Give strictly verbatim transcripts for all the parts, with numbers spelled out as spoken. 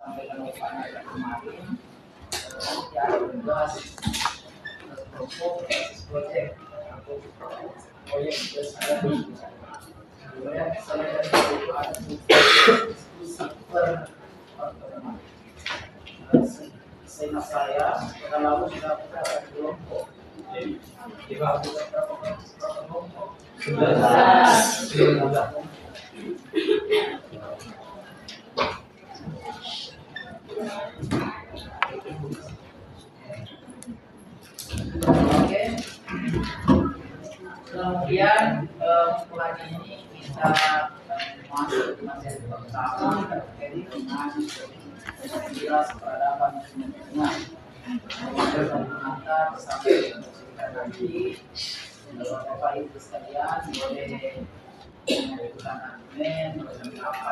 sampaikan oleh Pak Nadia kemarin, nanti ada tugas proyek atau proyek besar. Kemudian selain dari itu ada diskusi per pertemuan. Seingat saya, kita lalu sudah kita ada kelompok. Jadi berapa kelompok? Sebelas. Oke. Kemudian mulai ini kita masuk ke materi pertama terkait dengan jelas peradaban lingkungan. Kita mengantar sampai nanti Bapak Ibu sekalian boleh mengajukan argumen apa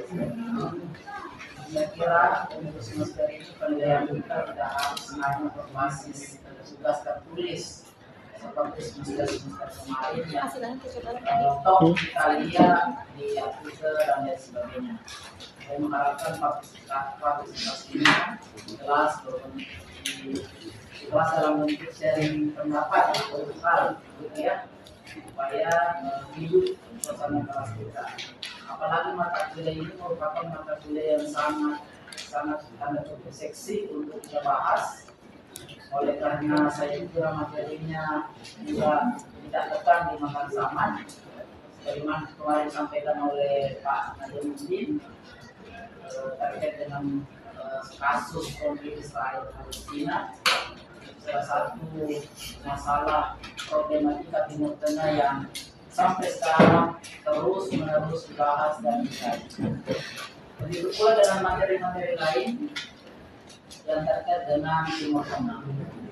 saya kira untuk semester ini penilaian kita tidak harus hanya berbasis tugas tertulis seperti semester-semester kemarin yang top kita lihat di Twitter dan lain sebagainya. Saya mengharapkan partisipasinya jelas jelas dalam bentuk sharing pendapat yang berkali gitu ya, supaya hidup suasana kelas kita. Apalagi mata kuliah ini merupakan mata kuliah yang sangat sangat tanda kutip seksi untuk kita bahas. Oleh karena saya juga materinya juga tidak tekan di makan zaman, sebagaimana kemarin disampaikan oleh Pak Najamuddin terkait dengan uh, kasus konflik Israel Palestina, salah satu masalah problematika Timur Tengah yang sampai sekarang terus menerus dibahas dan dikaji. Begitu pula dengan materi-materi lain yang terkait dengan Timur Tengah.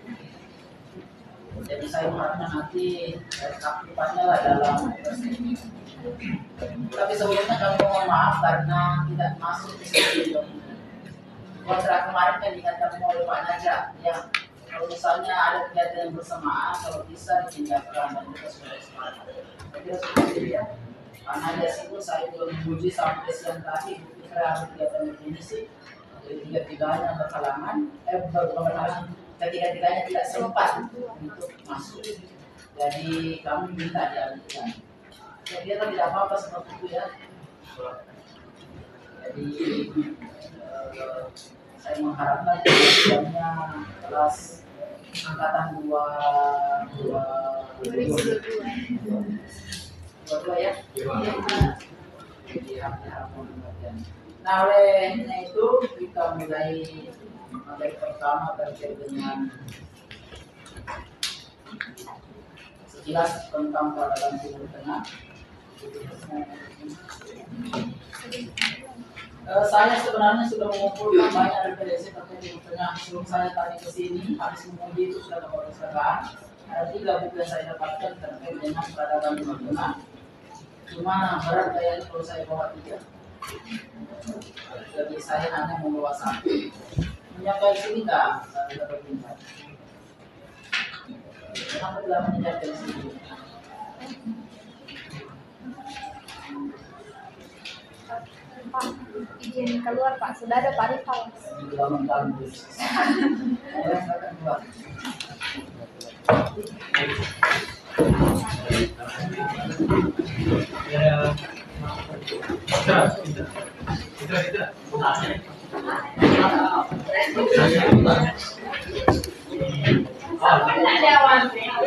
Jadi saya mengharapkan nanti aktifannya lah dalam proses ini. Tapi sebelumnya kami mohon maaf karena tidak masuk di sini. Kontrak kemarin kan dikatakan oleh Pak Naja, ya kalau misalnya ada kegiatan yang bersamaan, kalau bisa ditinggalkan dan kita sudah sepakat. Saya kira seperti itu ya. Pak Naja itu saya juga memuji sampai siang tadi ketika ada kegiatan definisi. Tiga-tiganya berhalangan, eh berhalangan, ketiga-tiganya tidak sempat untuk masuk. Jadi kami minta dialihkan. Saya kira tidak apa-apa seperti itu ya. Jadi eh, saya mengharapkan kegiatannya kelas angkatan dua dua dua dua ya. Jadi harap pengertian. Nah, olehnya itu kita mulai materi pertama terkait dengan sekilas tentang peradaban Timur Tengah. Uh, saya sebenarnya sudah mengumpulkan banyak referensi terkait Timur Tengah. Sebelum saya tadi ke sini, habis menguji itu sudah dapat sekarang. Ada tiga buku yang saya dapatkan terkait dengan peradaban Timur Tengah. Cuma berat kayaknya kalau saya bawa tiga. Jadi saya hanya membawa satu. Menyampai sini tak? Saya dapat pintar. Kenapa tidak menyampai sini? Pak, izin keluar Pak, sudah ada Pak Rifal. Dalam dalam bis. Saya akan keluar. Ya. Tidak, tidak. Tidak, tidak. Ada awan.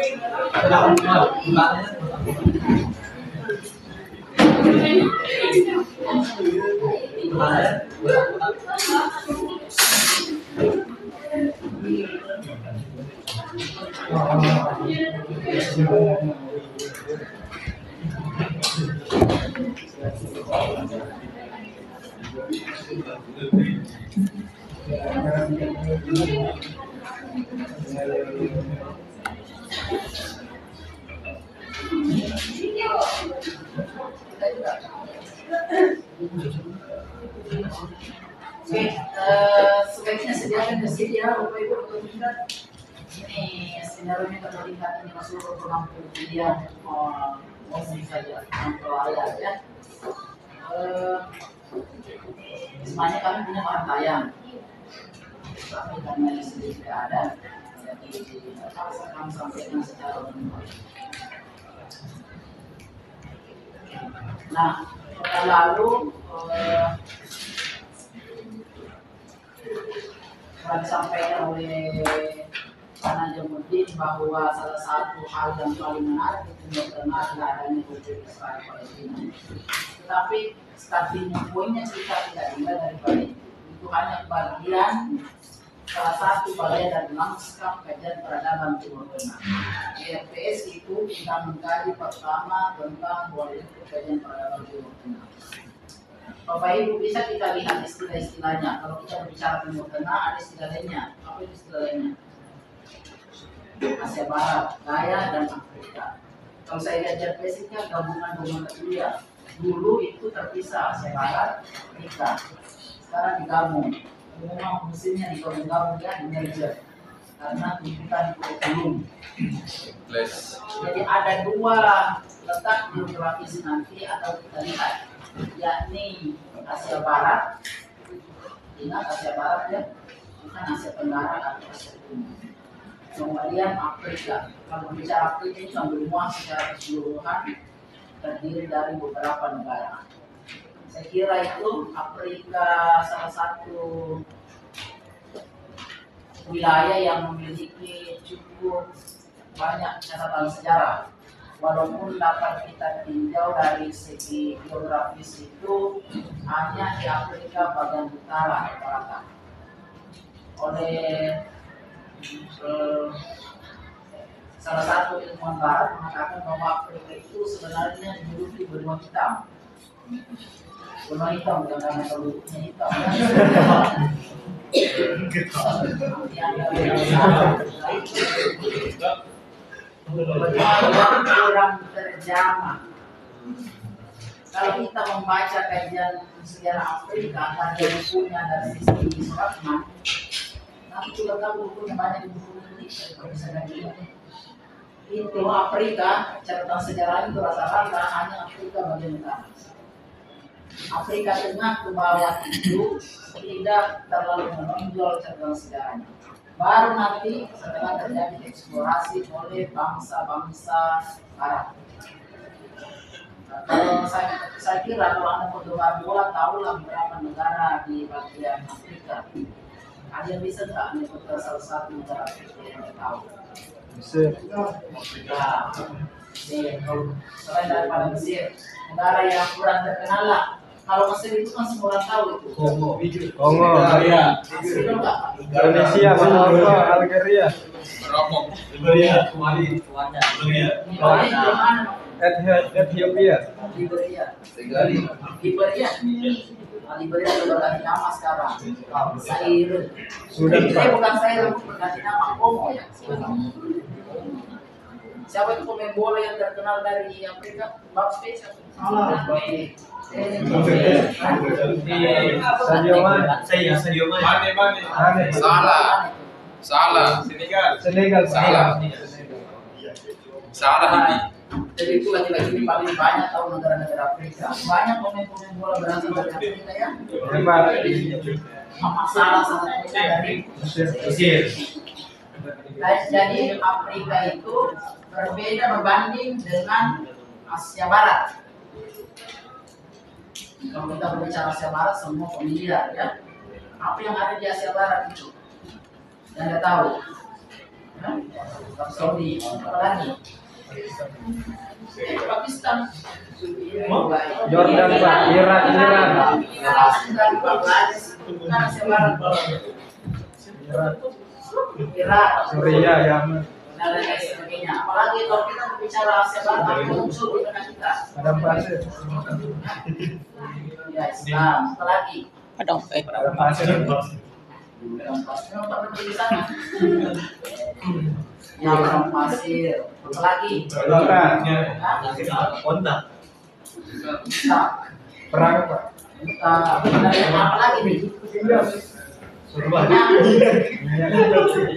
Oke, uh, sebaiknya sediakan ke sini ya, Bapak Ibu terlihat. Ini skenario kita melihat ini masuk ke enam puluh kuliah, mau saja enam puluh ayat ya. Uh, Semuanya kami punya barang tayang, tapi karena istri tidak ada, jadi terpaksa kami sampaikan secara umum. Nah, pekan lalu eh, telah disampaikan oleh Pak Najamuddin bahwa salah satu hal yang paling menarik di Timur Tengah adalah adanya konflik Israel Palestina. Tetapi starting pointnya kita tidak dengar dari balik itu hanya bagian salah satu bagian dari naskah kajian peradaban Timur Tengah. R P S itu kita mengkaji pertama tentang kualitas kajian peradaban Timur Tengah. Bapak Ibu bisa kita lihat istilah-istilahnya. Kalau kita berbicara Timur Tengah ada istilah lainnya. Apa itu istilah lainnya? Asia Barat, Gaya, dan Afrika. Kalau saya lihat jar basicnya gabungan-gabungan kuliah. Dulu itu terpisah Asia Barat, Afrika. Sekarang digabung. Memang mesinnya digabung-gabung ya, di merger. Karena tuntutan kurikulum. Jadi ada dua letak geografis nanti atau kita lihat, yakni Asia Barat. Ingat Asia Barat ya, bukan Asia Tenggara atau Asia Timur. Kemudian Afrika. Kalau bicara Afrika ini semua secara keseluruhan terdiri dari beberapa negara. Saya kira itu Afrika salah satu wilayah yang memiliki cukup banyak catatan sejarah. Walaupun dapat kita tinjau dari segi geografis itu hanya di Afrika bagian utara rata-rata. Oleh eh, salah satu ilmuwan barat mengatakan bahwa Afrika itu sebenarnya dijuluki benua hitam. Benua hitam bukan karena penduduknya hitam. Yang kurang terjamah. Kalau kita membaca kajian sejarah Afrika, kajian bukunya dari sisi Suratman, nanti juga tahu bukunya banyak di buku Indonesia. Kalau bisa lihat itu Afrika, catatan sejarah itu rata-rata hanya Afrika bagian utara. Afrika Tengah ke bawah itu tidak terlalu menonjol catatan sejarahnya. Baru nanti setelah terjadi eksplorasi oleh bangsa-bangsa Arab. Nah, kalau saya, saya kira kalau Anda mendengar bola, tahulah beberapa negara di bagian Afrika. Ada yang bisa nggak menyebutkan salah satu negara Afrika yang Anda tahu? Mesir. Nah, Mesir. Selain daripada Mesir, negara yang kurang terkenal lah. Kalau Mesir itu kan semua orang tahu itu. Kongo. Kongo. Iya. Itu enggak? Indonesia, Maroko, Algeria. Maroko. Liberia. Mali. Liberia. Liberia di mana? Ethiopia. Liberia. Liberia. Nah, Liberia sudah berganti nama sekarang. Zaire. Sudan, Saya Pak. bukan Zaire, berganti nama Kongo ya. Siapa itu pemain bola yang terkenal dari Afrika? Mbappe. Salah. Sadio Mane. Saya Sadio Mane. Mane Mane. Mane. Salah. Salah. Senegal. Senegal. Salah. Salah ini. Jadi itu lagi-lagi ini paling banyak tahu negara-negara Afrika. Banyak pemain-pemain bola berasal dari Afrika ya. Hebat. Sama salah satunya dari Mesir. Jadi Afrika itu berbeda berbanding dengan Asia Barat. Kalau kita berbicara Asia Barat semua familiar ya. Apa yang ada di Asia Barat itu? Yang Anda tahu? Ya? Saudi, apa lagi? Eh, Pakistan, Jordan, Pak. Irak, Iran. Irak, dan Bangladesh, bukan Asia Barat. Irak, Suria, Yaman. dan lain sebagainya. Apalagi kalau kita berbicara Asia Barat, apa yang muncul di tengah kita? Padang pasir. Ya, Islam. Apalagi? Padang pasir. Memang pernah di sana. Ya, padang pasir. Apalagi? Kontak. Kita. Perang, Pak. Kita. Apalagi nih? Surabaya.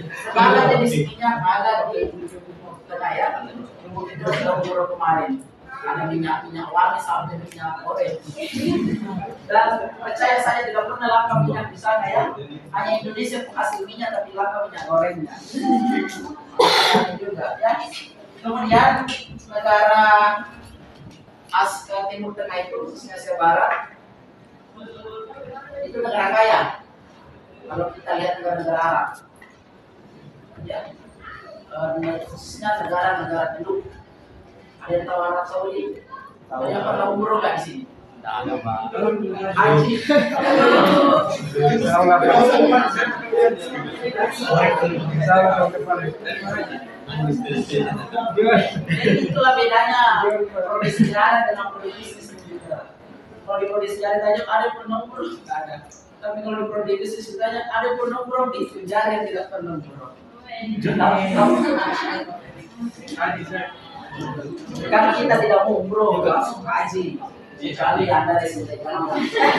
Segala jenis minyak ada di Timur Tengah ya. Timur itu sudah beberapa kemarin. ada minyak minyak wangi sampai minyak goreng. Dan percaya saya tidak pernah langka minyak di sana ya. Hanya Indonesia penghasil minyak tapi langka minyak gorengnya. Juga ya. Kemudian negara Asia Timur Tengah itu khususnya Asia Barat itu negara kaya. Kalau kita lihat negara-negara Arab, ya, khususnya negara-negara teluk. Ada yang tahu Arab Saudi? Tahu yang pernah umroh nggak di sini? Tidak ada Pak. Haji. Jadi itulah bedanya prodi sejarah dengan prodi bisnis. Kalau di prodi sejarah tanya ada yang pernah umroh? Tidak ada. Tapi kalau di prodi bisnis tanya ada yang pernah umroh? Di sejarah yang tidak pernah umroh. Kan kita tidak mau umroh, langsung haji. Sekali Anda disebutkan.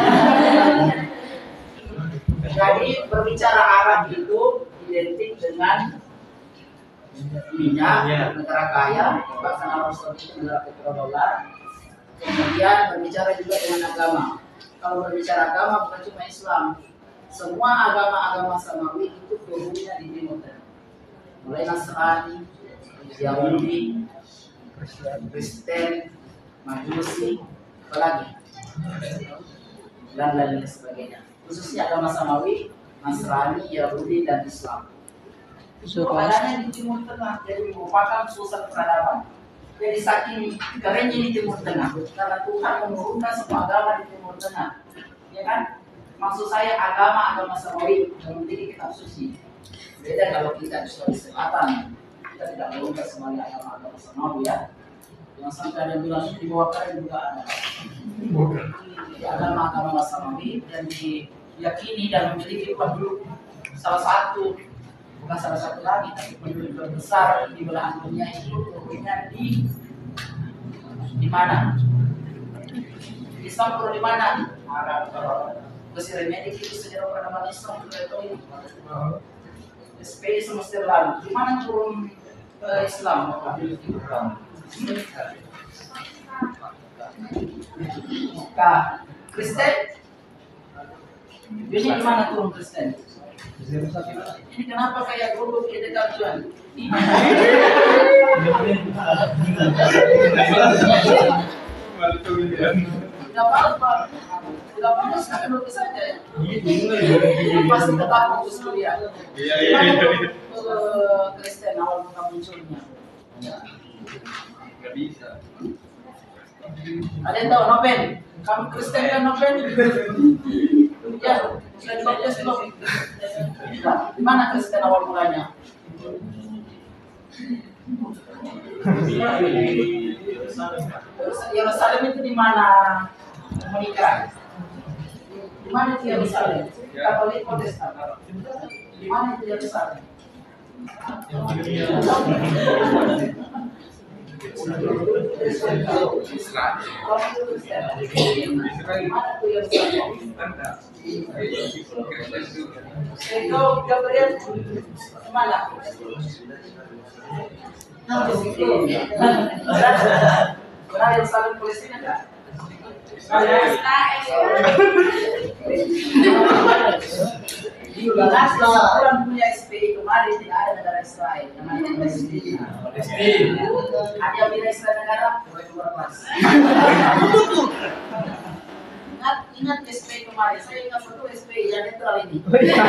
Jadi berbicara Arab itu identik dengan minyak, negara kaya, bahkan Arab Saudi itu negara petrodolar. Kemudian berbicara juga dengan agama. Kalau berbicara agama bukan cuma Islam, semua agama-agama samawi itu turunnya di Timur Tengah. Mulai Nasrani, Yahudi, Kristen, Majusi, apalagi dan lain sebagainya. Khususnya agama samawi, Nasrani, Yahudi dan Islam. Itu adanya di Timur Tengah, jadi merupakan pusat peradaban. Jadi saking kerennya di Timur Tengah, karena Tuhan menurunkan semua agama di Timur Tengah, ya kan? Maksud saya agama-agama samawi yang memiliki kitab suci. Beda kalau kita di Sulawesi Selatan, kita tidak menurunkan semuanya agama-agama samawi ya. Yang sampai ada yang bilang di bawah karen juga ada. Di agama-agama samawi dan diyakini dan memiliki penduduk salah satu, bukan salah satu lagi, tapi penduduk terbesar di belahan dunia itu turunnya di di mana? Islam turun di mana? Arab. Mesir Medik itu sejarah peradaban Islam itu ini. S P I semester lalu. Di mana turun uh, Islam? Nah, Kristen? Ini di mana turun Kristen? Ini kenapa kayak grup kita kajian? Tidak apa-apa, tidak apa-apa sekali lukis saja ya. Pasti tetap fokus kuliah. Gimana tuh Kristen awal mula munculnya? Nggak bisa. Ada yang tahu Noben? Kamu Kristen kan Noben? Ya, sudah dibaptis belum? Di mana Kristen awal mulanya? Yerusalem itu di mana menikah? Di mana itu Yerusalem? Katolik Protestan. Di mana itu Yerusalem? Itu Gabriel mana? Benar yang saling Palestina enggak? Jelas orang punya S P I kemarin tidak ada negara Israel, namanya Palestina. Ada yang bilang Israel negara, dua kelas. Ingat, ingat S P I kemarin, saya ingat betul S P I yang netral ini.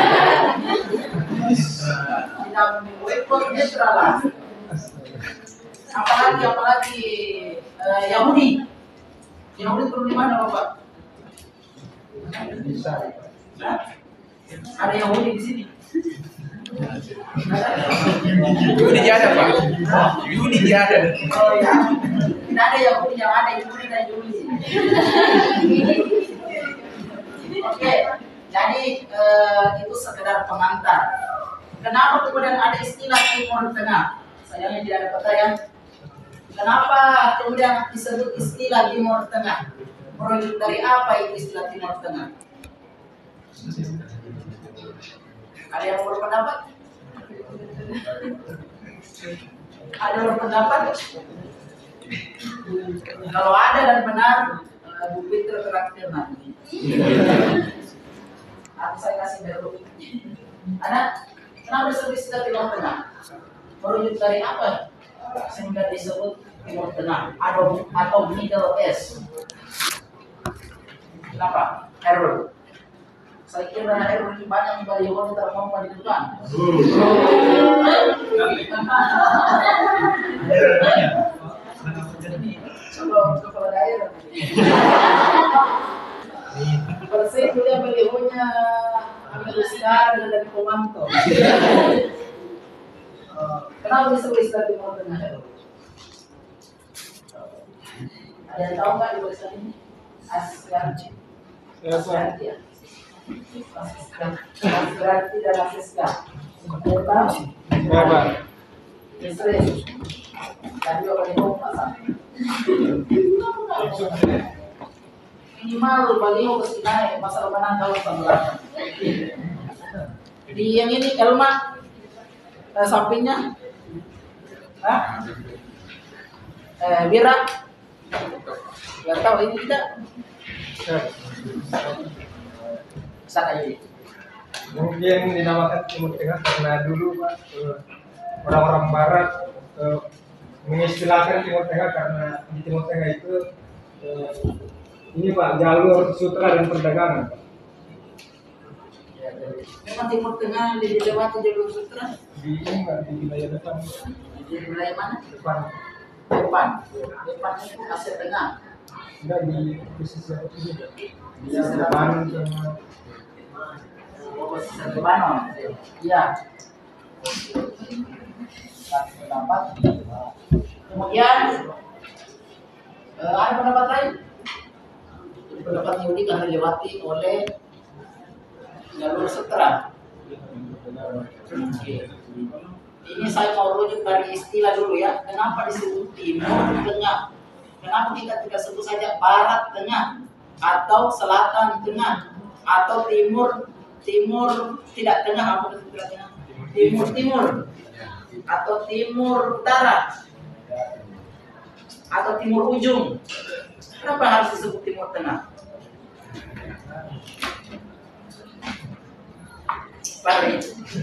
Tidak membuat netral lah. Apalagi apalagi uh, Yahudi. Yahudi turun di mana Bapak? Nah, ada Yahudi di sini. Yahudi dia ada Pak. Yahudi dia ada. Oh ya. Tidak ada Yahudi yang ada Yahudi dan Yahudi. Oke, jadi uh, itu sekedar pengantar. Kenapa kemudian ada istilah Timur Tengah? Sayangnya tidak ada kata yang. Kenapa kemudian disebut istilah Timur Tengah? Merujuk dari apa itu istilah Timur Tengah? Ada yang berpendapat? Ada yang berpendapat? Kalau ada dan benar, uh, Bu Fitri traktir nanti. Aku saya kasih dulu. Ada, kenapa disebut istilah Timur Tengah? Merujuk dari apa? Sehingga disebut Timur Tengah atau atau Middle East. Kenapa? Error. Saya kira error ini banyak baliho yang tidak mau dilakukan. Coba kepala daerah. Persis dia balihonya ambil sekarang dari Komando. Kenapa disebut istilah Timur Tengah? Ada yang tahu nggak di tulisan ini? Asian. Asian ya. Berarti dan Asiska. Ada yang tahu? Ya, Pak. Istri. Tadi apa yang mau pasang? Minimal baliho mesti naik pasal menang tahun pembelajaran. Di yang ini Elma eh, sampingnya, Hah? Eh, Bira, nggak tahu ini tidak. Sana ini. Mungkin dinamakan Timur Tengah karena dulu Pak eh, orang-orang Barat eh, mengistilahkan Timur Tengah karena di Timur Tengah itu eh, ini Pak jalur sutra dan perdagangan. Ya, memang Timur Tengah dilewati jalur sutra. Di ini Pak, di wilayah depan, Di wilayah mana? depan, Depan. Depan itu Asia Tengah. enggak di posisi apa itu juga. Di Di depan sama Lebanon. Iya. Pendapat. Kemudian eh, ada pendapat lain. Pendapat Yahudi karena dilewati oleh jalur sutra. Oke. Ini saya mau rujuk dari istilah dulu ya. Kenapa disebut Timur Tengah? Kenapa kita tidak sebut saja Barat Tengah atau Selatan Tengah atau Timur Timur tidak Tengah apa itu tidak Tengah? Timur Timur atau Timur Utara atau Timur Ujung? Kenapa harus disebut Timur Tengah? Pak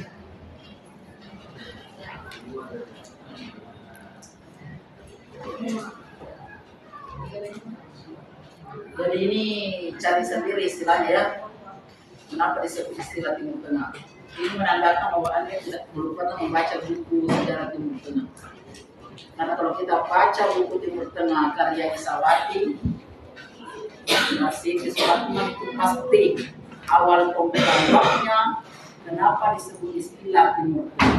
Jadi ini cari sendiri istilahnya ya. Kenapa disebut istilah Timur Tengah? Ini menandakan bahwa Anda tidak belum pernah membaca buku sejarah Timur Tengah. Karena kalau kita baca buku Timur Tengah karya Isawati, masih Isawati itu pasti awal pembukaannya kenapa disebut istilah Timur Tengah.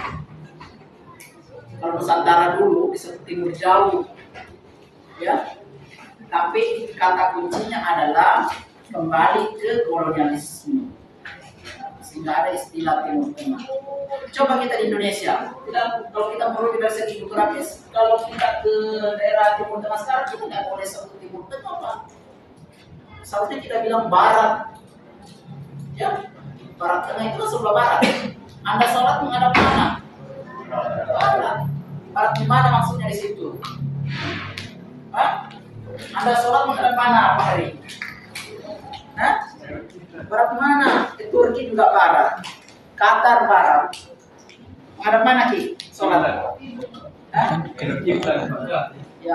Kalau Nusantara dulu disebut Timur Jauh, ya. Tapi kata kuncinya adalah kembali ke kolonialisme, sehingga ada istilah Timur Tengah. Coba kita di Indonesia, kita, kalau kita perlu dari segi geografis, kalau kita ke daerah Timur Tengah sekarang kita tidak boleh sebut Timur Tengah, Pak. Seharusnya kita bilang Barat, ya. Barat Tengah itu sebelah barat. Anda sholat menghadap mana? Barat. Barat di mana maksudnya di situ? Hah? Anda sholat menghadap mana, Pak Hari? Hah? Barat mana? Di Turki juga barat. Qatar barat. Menghadap mana Ki? Sholat. Hah? Ya.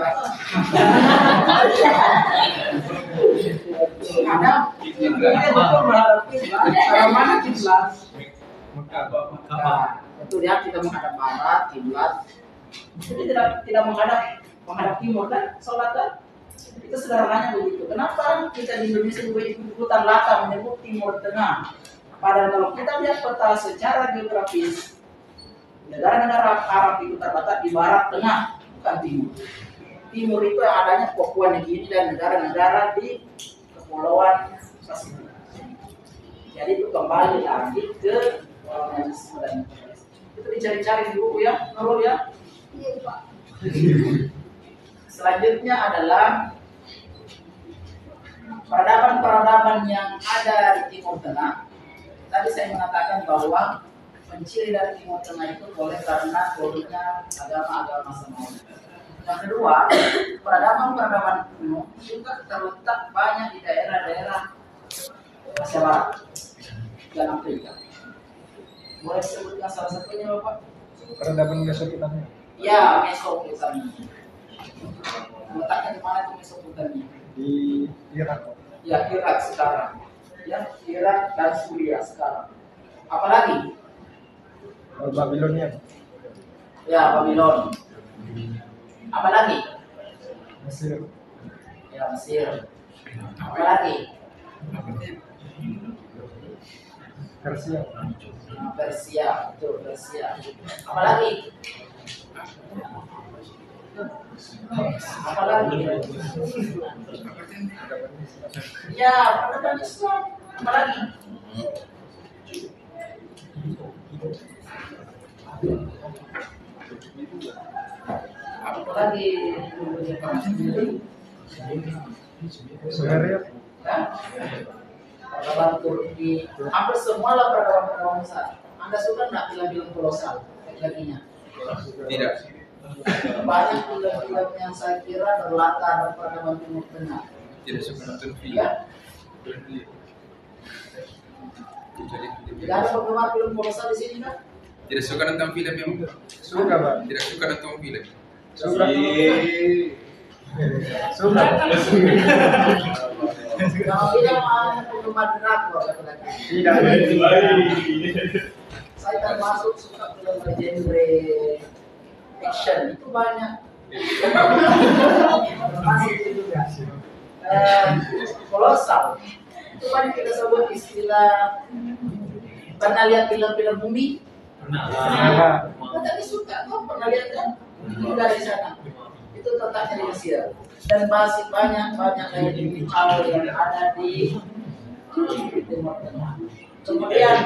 Ada. Ini betul menghadap kiblat. Arah mana kiblat? Nah, itu lihat kita menghadap barat, kiblat. Jadi tidak tidak menghadap menghadap timur kan? Sholat kan? Itu sederhananya begitu. Kenapa kita di Indonesia juga ikutan laka menyebut Timur Tengah? Padahal kalau kita lihat peta secara geografis, negara-negara Arab itu terletak di barat tengah, bukan timur. Timur itu yang adanya Papua Nugini dan negara-negara di kepulauan Pasifik. Jadi itu kembali lagi ke kolonialisme dan itu dicari-cari di buku ya, Nurul ya. Iya Pak. Selanjutnya adalah peradaban-peradaban yang ada di Timur Tengah. Tadi saya mengatakan bahwa penciri dari Timur Tengah itu boleh karena turunnya agama-agama semawi. Yang kedua, peradaban-peradaban kuno juga terletak banyak di daerah-daerah Asia Barat dan Afrika. Boleh disebutkan salah satunya, Bapak? Peradaban Mesopotamia. Ya, Mesopotamia. Letaknya di mana tuh Mesopotamia? Di Irak. Ya, Irak sekarang. Ya, Irak dan Suriah sekarang. Apalagi? Eh, Babilonia. Ya, Babylon. Apalagi? Mesir. Ya, Mesir. Apalagi? Persia. Nah, Persia, betul Persia. Apalagi? Apalagi? Ya, peradaban Islam. Apalagi? Apalagi? Sumeria. Ya? Peradaban Turki, hampir semua lah peradaban-peradaban besar. Anda suka nggak film-film kolosal kakinya? Tidak. Banyak film-film yang saya kira berlatar peradaban Timur Tengah. Tidak suka nonton film. Ya, tidak ada penggemar film kolosal di sini kan? Tidak suka nonton film yang Suka, Pak. tidak suka nonton film. Suka. Suka. Kalau tidak mau penggemar drakor laki-laki. Tidak. Saya termasuk suka film genre action itu banyak. Termasuk itu juga. Eh, kolosal itu banyak kita sebut istilah. Pernah lihat film-film bumi? Nah, Kita tadi suka kok pernah lihat kan? Itu dari sana. Itu letaknya di Mesir dan masih banyak banyak lagi hal yang ada di Timur Tengah. Kemudian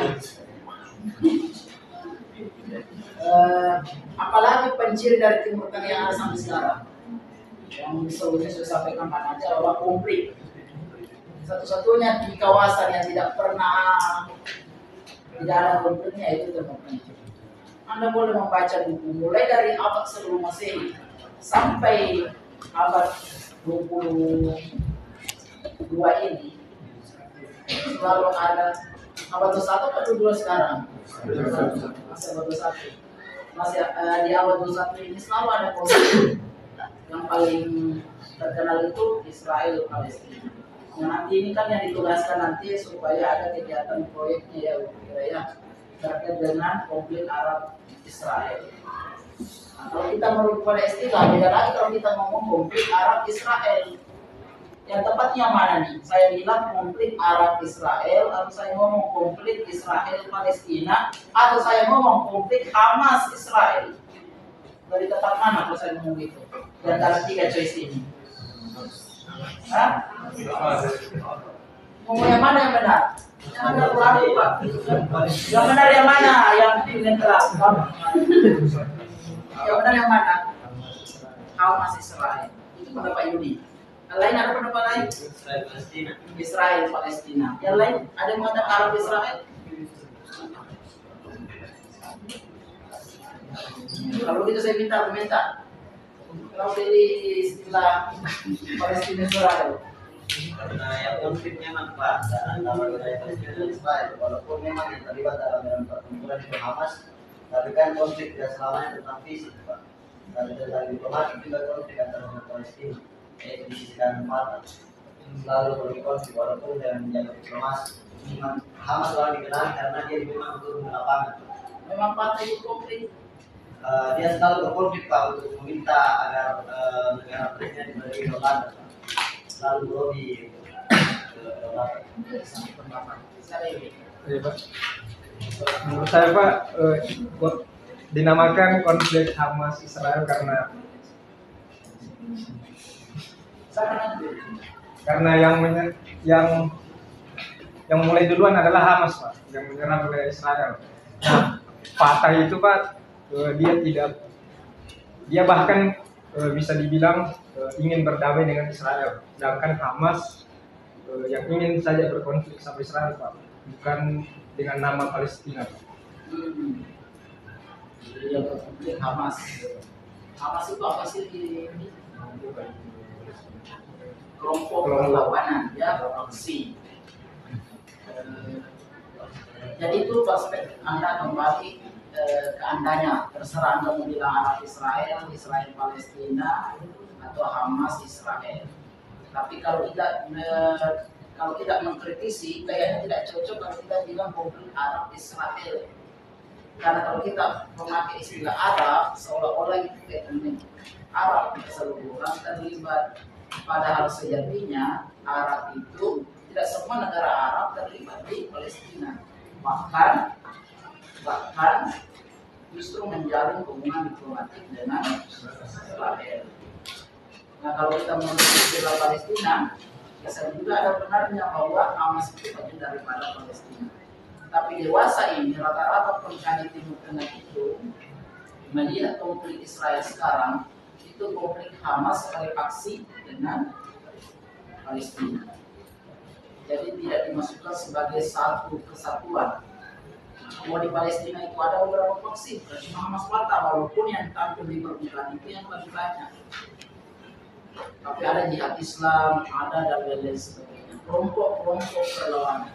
eh, apalagi penciri dari Timur Tengah yang ada sampai sekarang yang sebelumnya sudah sampaikan Pak Naja bahwa konflik satu-satunya di kawasan yang tidak pernah tidak ada konfliknya itu Timur Tengah. Anda boleh membaca buku mulai dari abad sebelum Masehi sampai abad dua puluh dua ini selalu ada abad dua puluh satu atau dua puluh dua sekarang? Masih abad dua puluh satu. Masih uh, di abad dua puluh satu ini selalu ada konflik. Yang paling terkenal itu Israel Palestina. Nah, nanti ini kan yang ditugaskan nanti supaya ada kegiatan proyeknya ya, kira ya terkait dengan konflik Arab Israel. Nah, kalau kita merujuk pada istilah, beda lagi kalau kita ngomong konflik Arab Israel. Yang tepatnya mana nih? Saya bilang konflik Arab Israel, atau saya ngomong konflik Israel Palestina, atau saya ngomong konflik Hamas Israel. Dari tempat mana kalau saya ngomong gitu? Di antara tiga choice ini. Hah? Ngomong yang mana yang benar? Yang ada ragu Pak. Yang benar yang mana? Yang netral. Yang benar yang mana? Hamas Israel. Itu pendapat Yudi. Yang lain ada pendapat lain? Israel Palestina. Israel Palestina. Yang lain ada yang mengatakan Arab Israel? Kalau gitu saya minta argumentan. Kalau dari istilah Palestina Israel. Karena yang konfliknya manfaat antara wilayah Palestina dan Israel, walaupun memang yang terlibat dalam dalam pertempuran itu Hamas, tapi kan konflik tidak selamanya tentang fisik, Pak. Dan tentang diplomatik juga konflik antara umat Palestina, yaitu di sisi kanan Fatah. Selalu berkonflik walaupun dengan menjaga diplomasi. Memang Hamas selalu dikenal karena dia memang turun ke lapangan. Memang Fatah itu konflik. Uh, dia selalu berkonflik Pak untuk meminta agar uh, negara Palestina diberi kedaulatan. Selalu lobby kedaulatan. iya, Pak. Menurut saya Pak, eh, kok dinamakan konflik Hamas Israel karena karena yang menye- yang yang mulai duluan adalah Hamas Pak, yang menyerang oleh Israel. Nah, Fatah itu Pak, eh, dia tidak, dia bahkan eh, bisa dibilang eh, ingin berdamai dengan Israel, sedangkan Hamas eh, yang ingin saja berkonflik sama Israel Pak, bukan dengan nama Palestina Pak. Hmm. Jadi yang berkonflik Hamas. Hamas itu apa sih ini? Kelompok perlawanan, ya, aksi. Jadi itu perspektif Anda kembali eh, ke Andanya. Terserah Anda mau bilang Arab Israel, Israel Palestina, atau Hamas Israel. Tapi kalau tidak eh, kalau tidak mengkritisi, kayaknya tidak cocok kalau kita bilang konflik Arab Israel. Karena kalau kita memakai istilah Arab, seolah-olah itu ekonomi Arab keseluruhan terlibat. Padahal sejatinya Arab itu tidak semua negara Arab terlibat di Palestina. Bahkan bahkan justru menjalin hubungan diplomatik dengan Israel. Nah, kalau kita menurut istilah Palestina, bisa juga ada benarnya bahwa Hamas itu bagian daripada Palestina. Tapi dewasa ini rata-rata pengkaji Timur Tengah itu melihat konflik Israel sekarang itu konflik Hamas sebagai faksi dengan Palestina. Jadi tidak dimasukkan sebagai satu kesatuan. Kalau di Palestina itu ada beberapa faksi, cuma Hamas Fatah, walaupun yang tampil di permukaan itu yang lebih banyak. Tapi ada jihad Islam, ada dan lain sebagainya. Kelompok-kelompok perlawanan.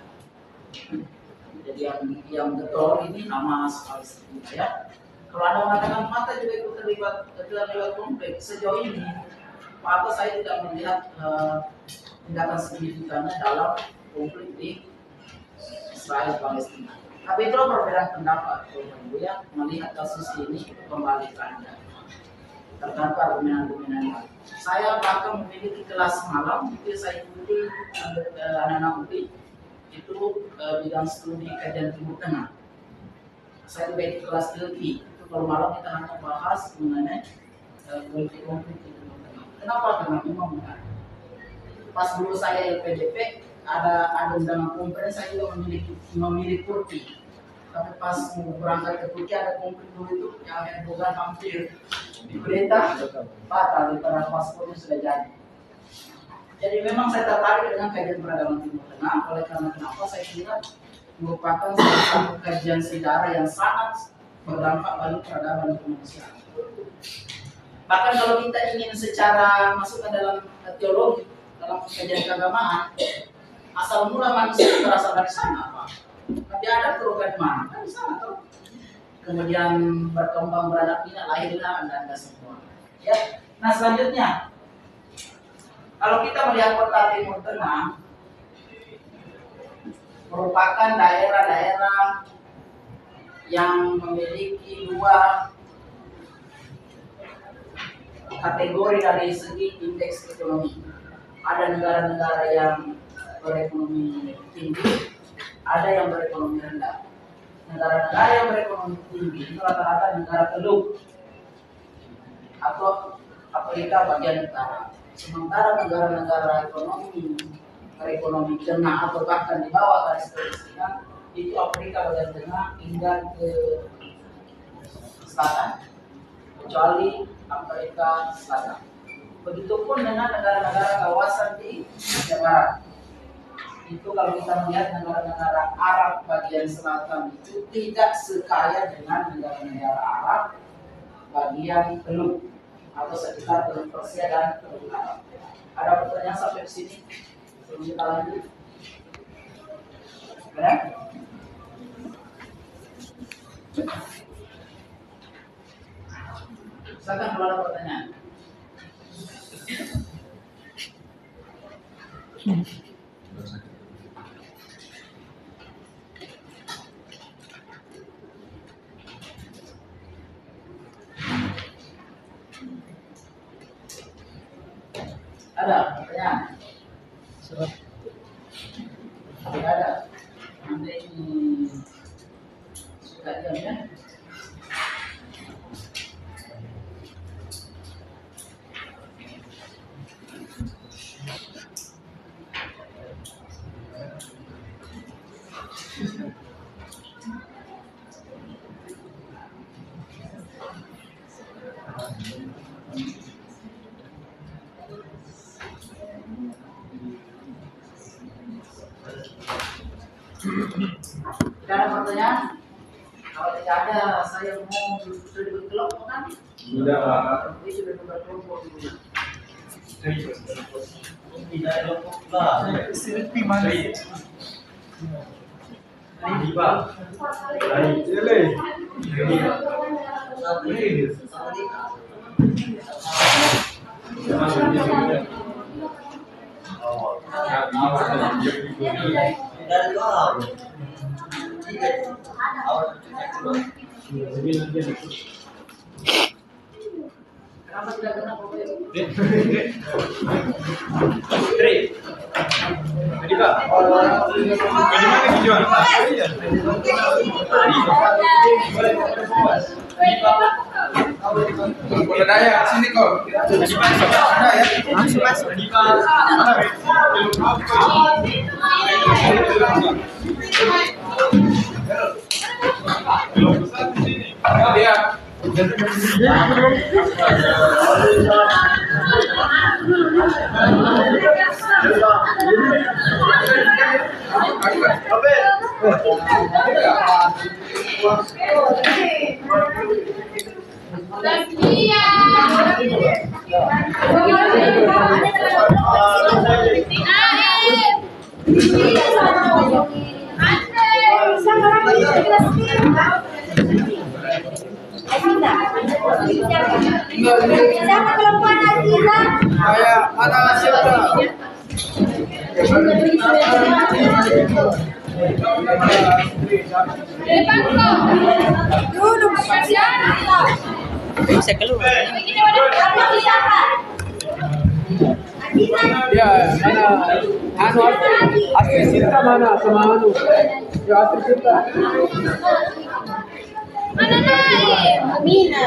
Jadi yang yang betul ini Hamas Palestina, ya. Kalau Anda mengatakan Fatah juga ikut terlibat terlibat konflik, sejauh ini Fatah saya tidak melihat uh, tindakan signifikannya dalam konflik di Israel Palestina. Tapi itu perbedaan pendapat, kalau ya melihat kasus ini kembali ke Anda. Terdapat argumen-argumen. Saya bahkan memiliki kelas malam, itu saya ikuti uh, anak-anak U P I itu uh, bidang studi kajian Timur Tengah. Saya juga ikut kelas L P. Itu kalau malam kita hanya bahas mengenai konflik-konflik di Timur Tengah. Kenapa? Karena memang bukan. Pas dulu saya L P D P ada ada undangan konferensi, saya juga memiliki memilih Turki. Tapi pas mau berangkat ke Turki ada konflik dulu itu yang bukan hampir di berita batal karena paspornya sudah jadi. Jadi memang saya tertarik dengan kajian peradaban Timur Tengah. Oleh karena kenapa saya kira merupakan salah satu kajian sejarah yang sangat berdampak bagi peradaban kemanusiaan. Bahkan kalau kita ingin secara masuk ke dalam teologi, dalam kajian keagamaan, asal mula manusia berasal dari sana, Pak. Tapi ada turunkan di mana? Kan di sana tuh. Kemudian berkembang beranak pinak, lahirlah anda-anda semua. Ya. Nah selanjutnya, kalau kita melihat kota Timur Tengah, merupakan daerah-daerah yang memiliki dua kategori dari segi indeks ekonomi. Ada negara-negara yang berekonomi tinggi, ada yang berekonomi rendah. Negara-negara yang berekonomi tinggi itu rata-rata negara teluk atau Afrika bagian utara. Sementara negara-negara ekonomi berekonomi tengah atau bahkan di bawah garis kemiskinan itu Afrika bagian tengah hingga ke selatan, kecuali Afrika Selatan. Begitupun dengan negara-negara kawasan di Asia Barat. Itu kalau kita melihat negara-negara Arab bagian selatan itu tidak sekaya dengan negara-negara Arab bagian teluk atau sekitar teluk Persia dan teluk Arab. Ada pertanyaan sampai di sini? Sebelum kita lanjut. Ya? Silakan kalau ada pertanyaan. Ada pertanyaan? Surat. Tidak ada. Nanti ini sudah jamnya. Tidak ada pertanyaan? Kalau tidak ada saya mau sudah dibuat kelompok kan? Sudah Pak. Ini sudah dibuat kelompok dulu. Tidak ada kelompok lah. Selfie mana? Ini Pak. Dari Chile. Dari bawah. Kenapa tidak kena COVID? Tri. Jadi Pak. Bagaimana tujuan Pak? Boleh daya sini kok. Di mana ada ya? Masuk masuk. Dia. Kayak mana siapa? Bisa keluar. Ya, mana? Anu asli cinta mana sama anu? Ya asli cinta. Mana naik? Amina.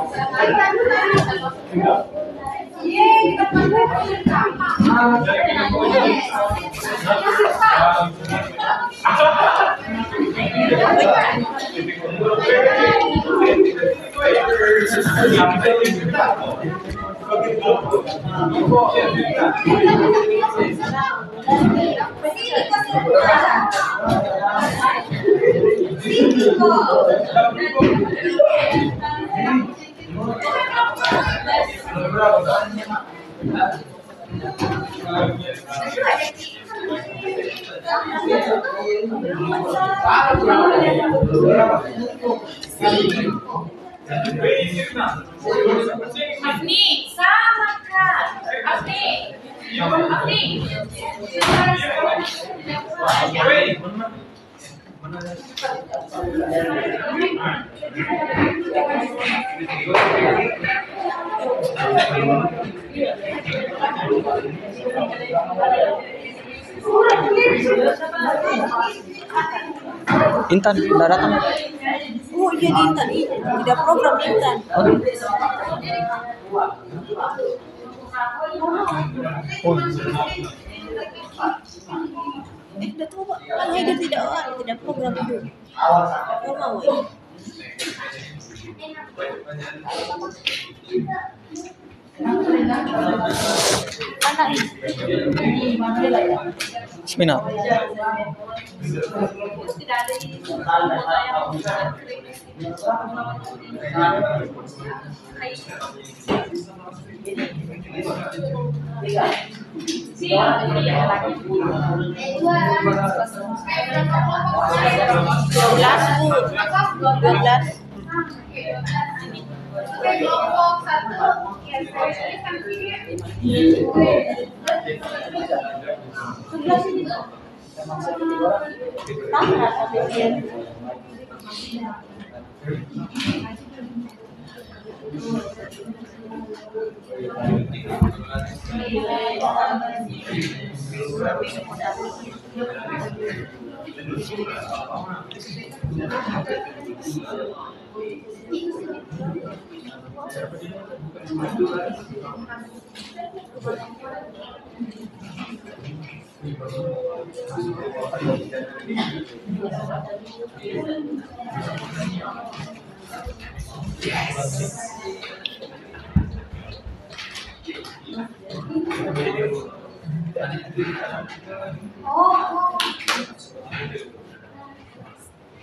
Afni, sama Kak. Afni. Afni. Intan, udah datang. Oh iya di Intan, tidak program Intan. Oh, Eh, udah tahu Pak, kan Haider tidak oh, tidak program itu. Oh mau ya. Anak seminar. dua belas Bu. dua belas.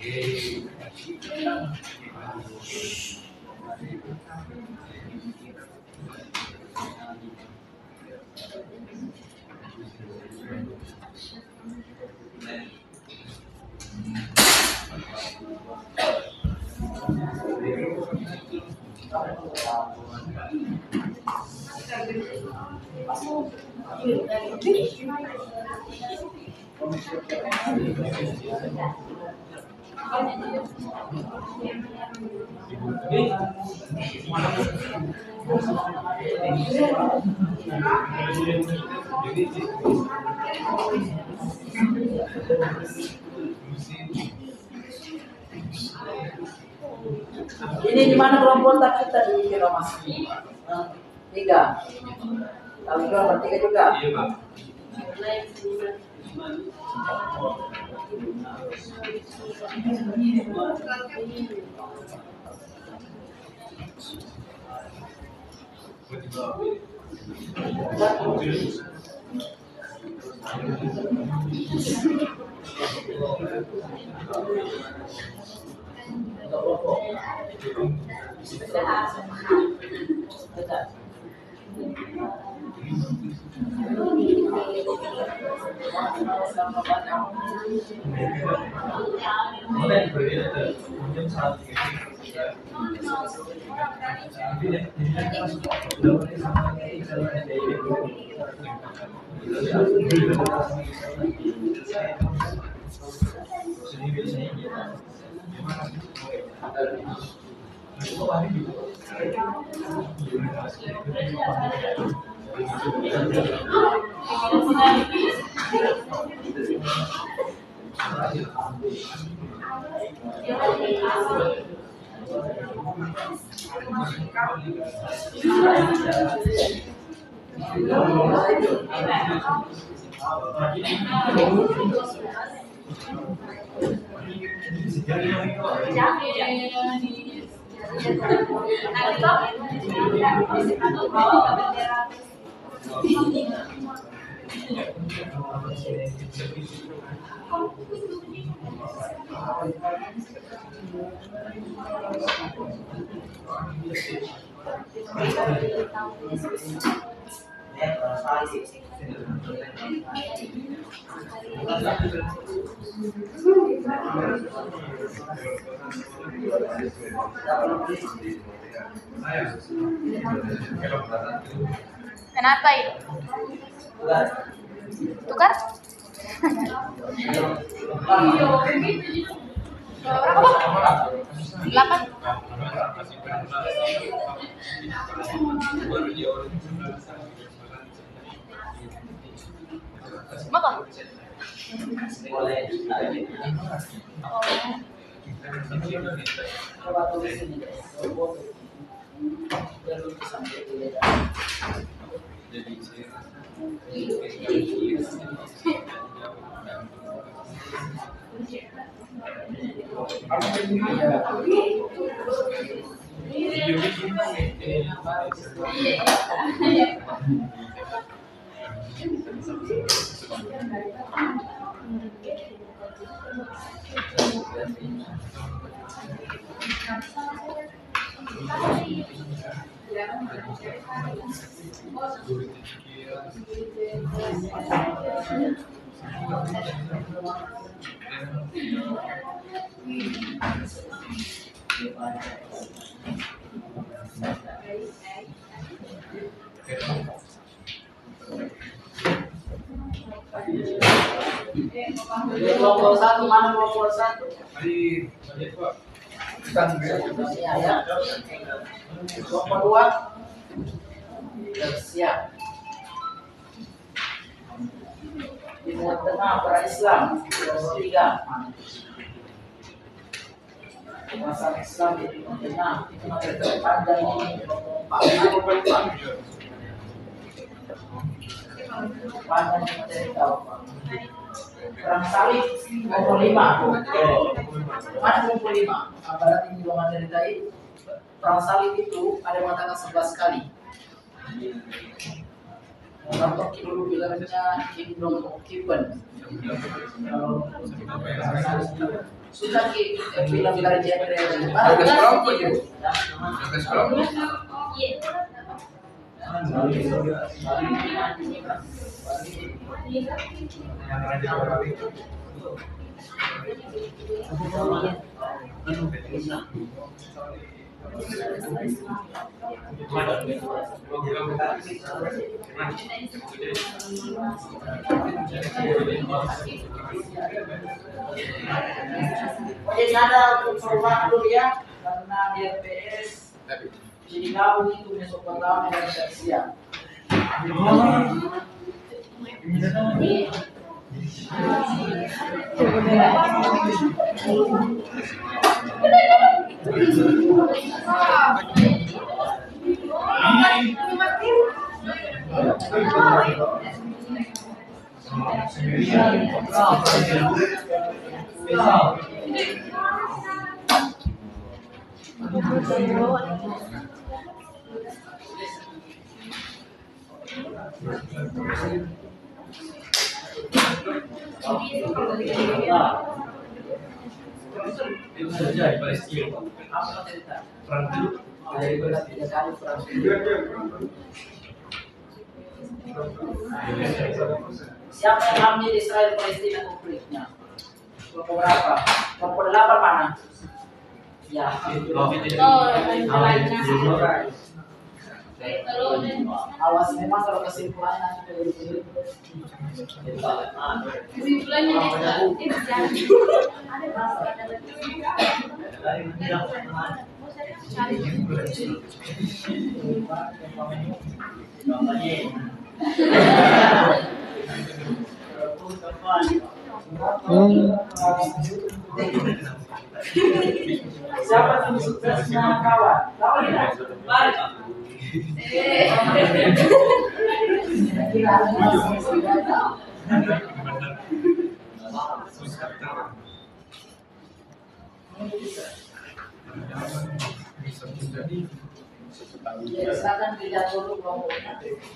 Ini di mana kelompok kita di kira mas? Tiga. Kalau dua bertiga juga. Iya bang. Kenapa itu? Tukar? Berapa? Delapan. Maka? Boleh. Coba tulis ini. Kelompok satu mana kelompok satu? Ya, ya. Kelompok dua siap. Timur Tengah para Islam kelompok tiga. Masalah Islam di Timur Tengah itu materi panjang ini kelompok empat. Panjang materi tahu. Perang salib dua puluh lima. Mana dua puluh lima? Berarti juga materi tadi. Perang salib itu ada mengatakan sebelas kali. Contoh dulu bilangnya Kingdom of Heaven. Kalau sudah kita bilang dari genre Ada sekelompok itu. Ada sekelompok. Jadi ada perubahan dulu ya, karena di R P S jadi gabung itu Mesopotamia dan Persia. Siapa yang ambil Israel Palestina konfliknya? Kelompok berapa? Kelompok delapan mana? Ya. Awas memang kalau kesimpulannya nanti Kesimpulannya siapa yang suksesnya kawan? Kawan tidak? Ya, silakan dilihat dulu kelompoknya.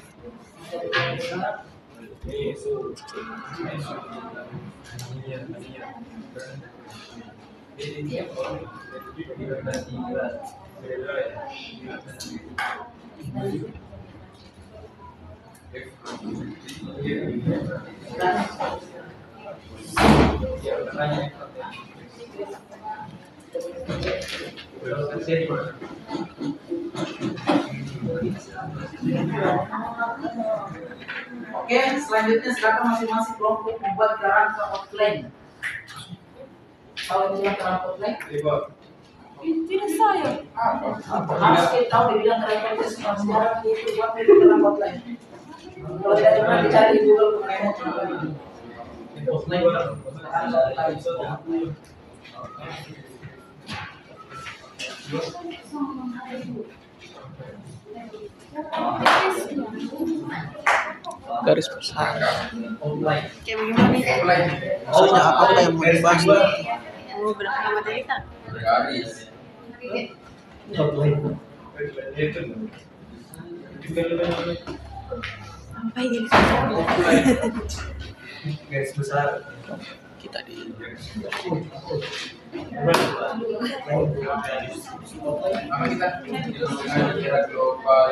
Oke, selanjutnya silakan masing-masing kelompok membuat kerangka outline. Kalau dibilang kerangka outline, tidak saya. harus kita tahu dibilang kerangka outline sekarang itu buat itu kerangka outline. Kalau tidak pernah dicari di Google remote. Garis besar. Kayak bagaimana nih? Maksudnya apa yang mau dibahas? Mau berapa lama materi tak? Garis. Sampai jadi susah. Garis besar. Kita di Apa kita? Kira global.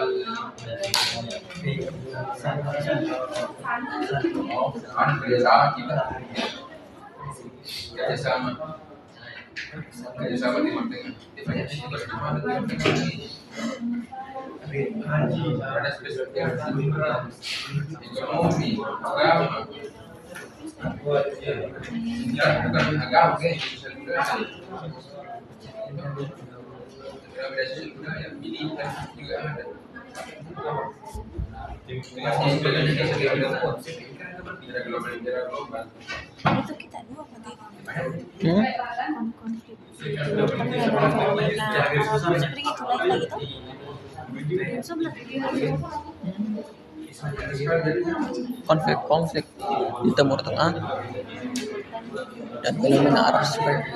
Kan kerjasama kita. Kerjasama. Kerjasama Timur Tengah. Banyak sih kerjasama di Timur Tengah. Ada spesifik ekonomi, agama. Ya, bukan agama, kayak sosial budaya. Budaya sosial budaya, militer juga ada. Dengan sebagainya kita sekarang tidak global, tidak global. Itu kita dua materi. hmm? Konflik. Nah, kalau seperti itu lagi lagi tuh. Sebelah. konflik-konflik di Timur Tengah dan fenomena aras.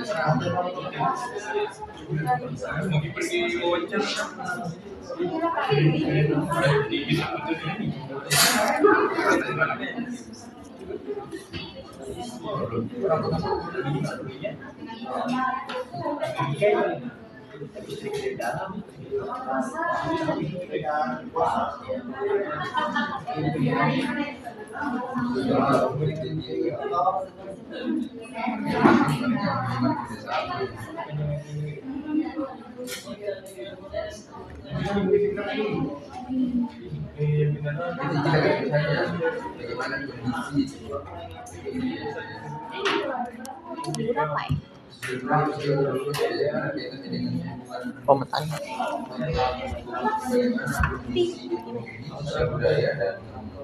Bagaimana kondisi Berapa ya? Pemetaan. budaya dan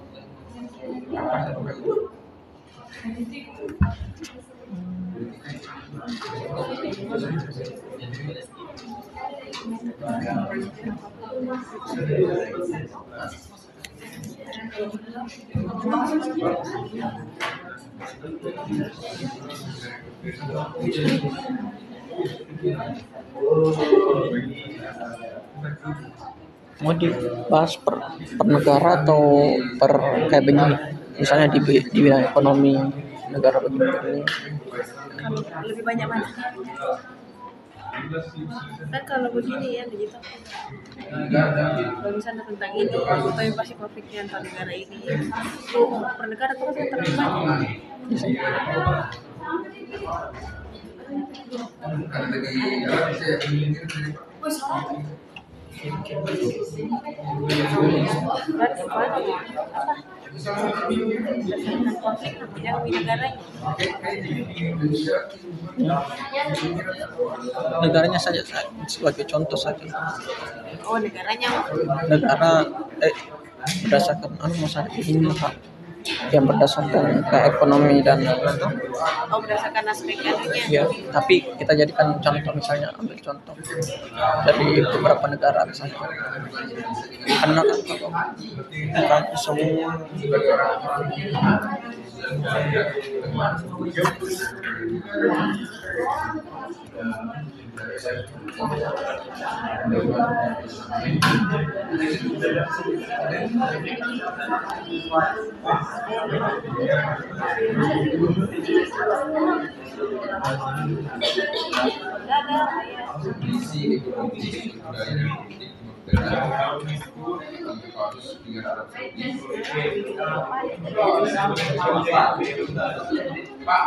Mau dibahas per, per negara atau per kayak begini, misalnya di di bidang ekonomi negara begini. Kalau lebih banyak mana? Kan kalau begini ya digital. Kalau misalnya tentang ini, tapi pasti konfliknya antar negara ini. Per negara itu kan terlalu banyak. Berarti mana ya? Apa? Konflik namanya di negaranya. Negaranya saja sebagai contoh saja. Oh negaranya. Negara eh berdasarkan anu masalah ini Pak, yang berdasarkan ke ekonomi dan Oh berdasarkan aspek anunya. ya, tapi kita jadikan contoh, misalnya ambil contoh dari beberapa negara misalnya, karena kan kalau bukan semua kondisi ekonomi budaya di Timur Tengah kasus dengan Arab Saudi. Pak,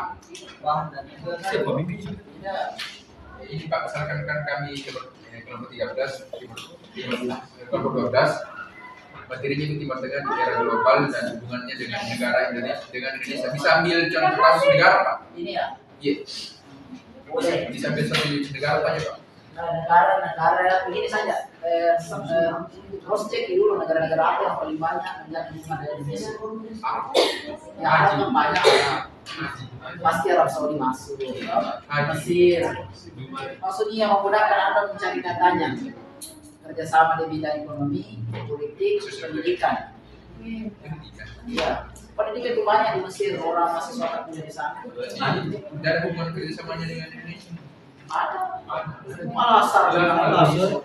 ini Pak, misalkan kan kami kelompok tiga belas, kelompok dua belas, materinya itu Timur Tengah di era global dan hubungannya dengan negara Indonesia, dengan Indonesia. Bisa ambil contoh kasus negara Pak? Ini ya. Iya. Boleh. Bisa ambil satu negara apa aja Pak? Nah, negara-negara begini saja. Eh, eh, cross check dulu negara-negara apa yang paling banyak menjadi hubungan dengan Indonesia. Ya ada yang banyak. Pasti Arab Saudi masuk. Mesir. Maksudnya menggunakan Anda mencari datanya. Kerjasama di bidang ekonomi, politik, pendidikan. Iya. Pendidikan itu banyak di Mesir, orang mahasiswa kuliah di sana. Dan hubungan kerjasamanya dengan Indonesia? Ada. Malah sarjana.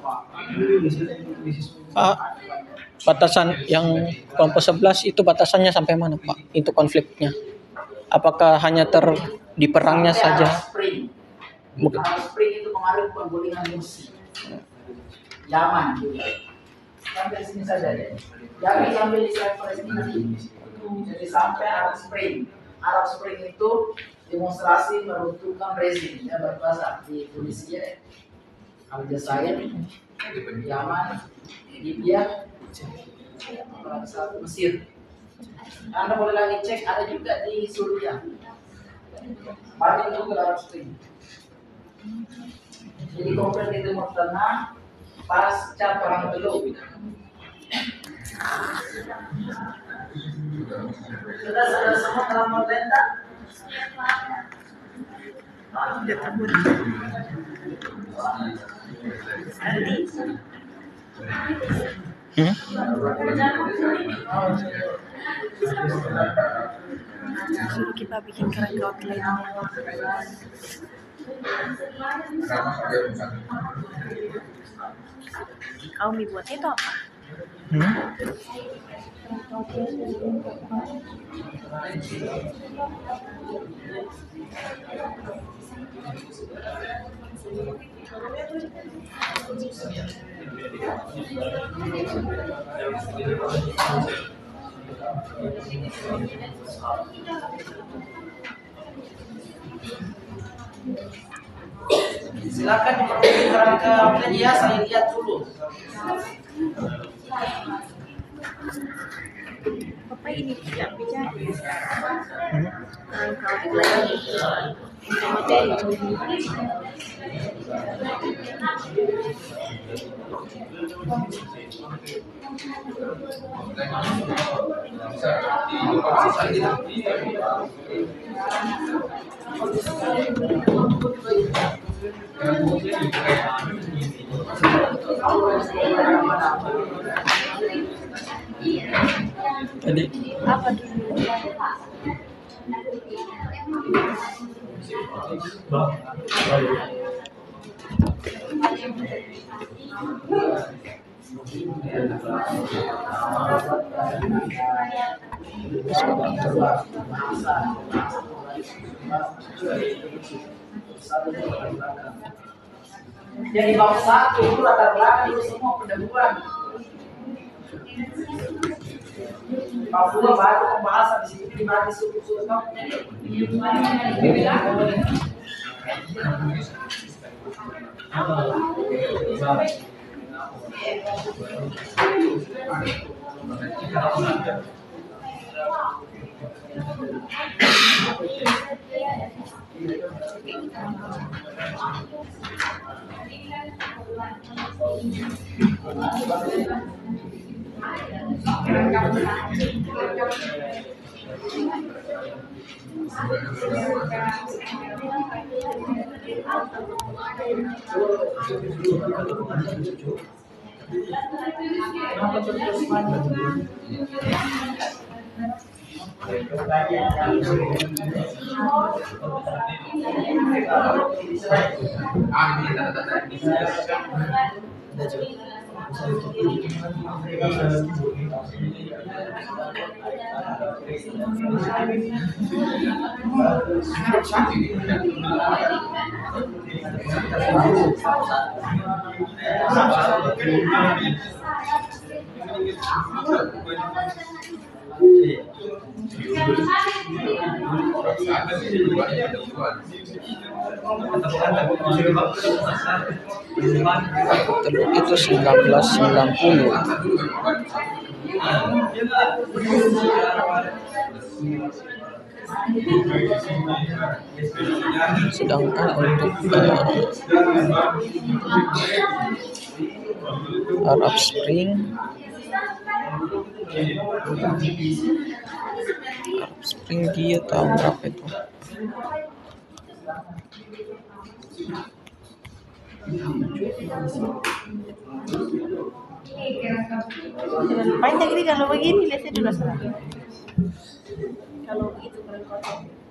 Pak, batasan yang kelompok sebelas itu batasannya sampai mana Pak? Itu konfliknya. Apakah hanya ter di perangnya saja? Spring. Mungkin. Arab Spring itu pengaruh penggulingan Mursi. Yaman juga. Sampai sini saja ya. Jangan sampai Israel Palestina. Jadi sampai Arab Spring. Arab Spring itu demonstrasi meruntuhkan rezim ya berbahasa di Tunisia, Aljazair, Yaman, Libya, satu Mesir. Anda boleh lagi cek, ada juga di Suriah. Banyak juga Arab Spring. Jadi konflik di Timur Tengah pasca perang Teluk. Sudah sudah semua dalam pemerintah. Tidak takut. Nanti. Hmm? Suruh kita bikin kerangka outline. Kau mi buat itu apa? Hmm? Silakan diperbaiki kerangka outline ya, saya lihat dulu. Apa ini tidak bicara? Hmm? Kerangka outline untuk materi. Jadi Apa dulu? Yang di bawah satu itu latar belakang itu semua pendahuluan. Bab dua baru pembahasan di sini dibagi suku-suku. Ah, ini tanda-tanda di sini. Teluk itu sembilan belas sembilan puluh. Sedangkan untuk uh, Arab Spring Arab Spring dia tahun berapa itu? Panjang ini kalau begini lihatnya dulu salah. Kalau begitu kerangka.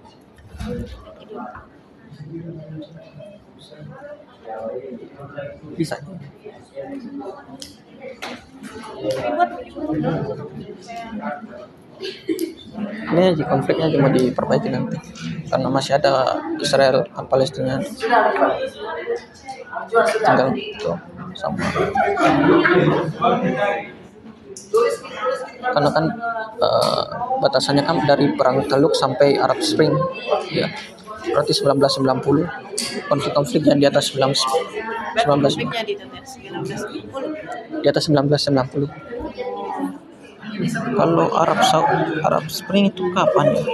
Bisa. Ini di konfliknya cuma diperbaiki nanti karena masih ada Israel dan Palestina, tinggal itu sama. Karena kan uh, batasannya kan dari perang Teluk sampai Arab Spring, ya berarti sembilan belas sembilan puluh. Konflik-konflik yang di atas sembilan belas Konfliknya di atas sembilan belas sembilan puluh. di atas sembilan belas sembilan puluh. Kalau Arab Saudi, Arab Spring itu kapan ya?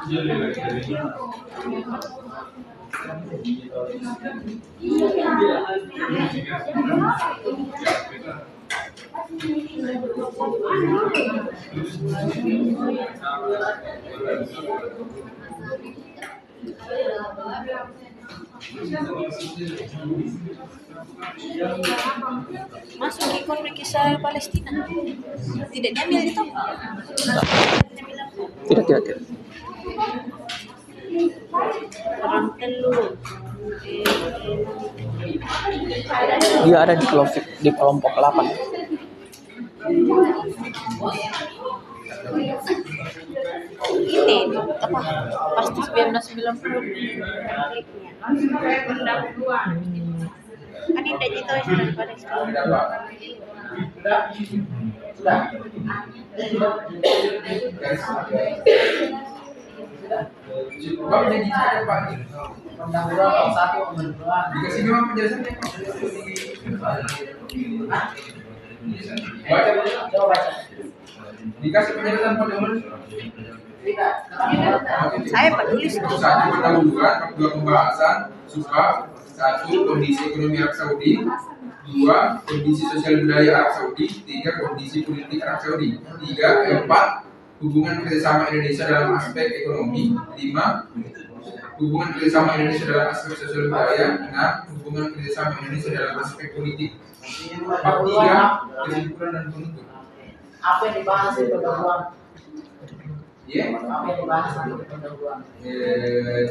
Masuk di konflik Israel Palestina. Tidak diambil itu. Tidak, tidak, tidak. Perang telur. Dia ada di kelompok di kelompok delapan. Ini apa? Pasti seribu sembilan ratus sembilan puluh. Kan ini itu Israel Palestina. Sudah, sudah. Pak menjadi saya Pak. Pendahuluan satu pembentukan. Dikasih memang penjelasannya Pak. Baca Coba baca. dikasih penjelasan pendahuluan. Tidak. Saya penulis. Satu pendahuluan, dua pembahasan, suka, satu kondisi ekonomi Arab Saudi, dua kondisi sosial budaya Arab Saudi, tiga kondisi politik Arab Saudi, tiga empat hubungan kerjasama Indonesia dalam aspek ekonomi, lima hubungan kerjasama Indonesia dalam aspek sosial budaya, enam hubungan kerjasama Indonesia dalam aspek politik, empat tiga kesimpulan dan penutup. Apa yang dibahas di pendahuluan? Ya, Apa yang dibahas di pendahuluan? eh,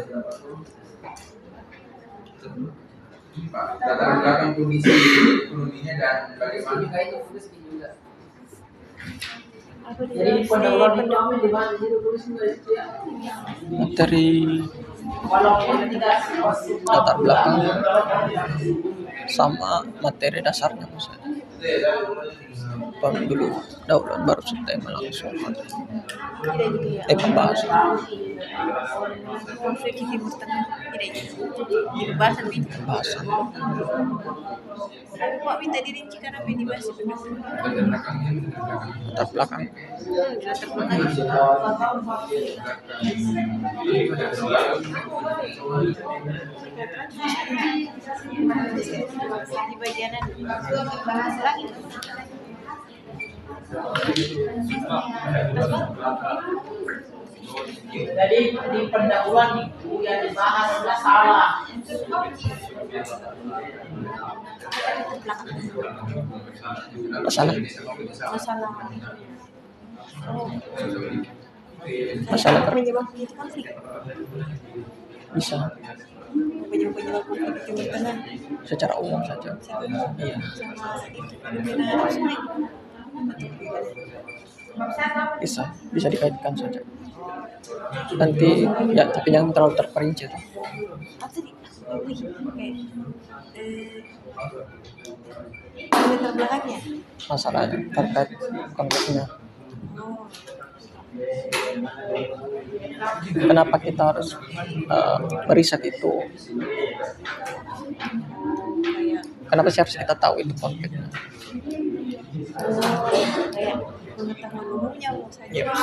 Pak, latar belakang kondisi ekonominya dan bagaimana Jika itu tulis di juga. Apa di Jadi di pendahuluan itu apa yang dibahas di situ tulis juga di situ ya. Materi Walaupun tidak latar belakang sama materi dasarnya maksudnya. Baru dulu daulat baru tema langsung tidak gitu ya. eh pembahasan. Konflik di Timur Tengah tidak gitu. Di pembahasan ini. Pembahasan. Pak minta dirincikan apa yang dibahas di pendahuluan. latar belakangnya latar belakang. Latar belakang. Hmm, di latar belakang. Di bagianan bahas lagi. Jadi di pendahuluan itu yang dibahas adalah salah. Masalah. Masalah. Oh, Masalah ter- penyebab itu konflik. bisa Penyebab-penyebab konflik di Timur Tengah. secara umum saja. Iya. Sama itu pemimpinan Arab Saudi. Bisa bisa dikaitkan saja. Nanti ya tapi jangan terlalu terperinci tuh. Apa tadi? Wih, oke. Eh, latar belakangnya. Masalahnya terkait konfliknya. Oh, Kenapa kita harus uh, meriset itu? kayak Kenapa sih harus kita tahu itu konfliknya? kayak pengetahuan umumnya saja. Yes.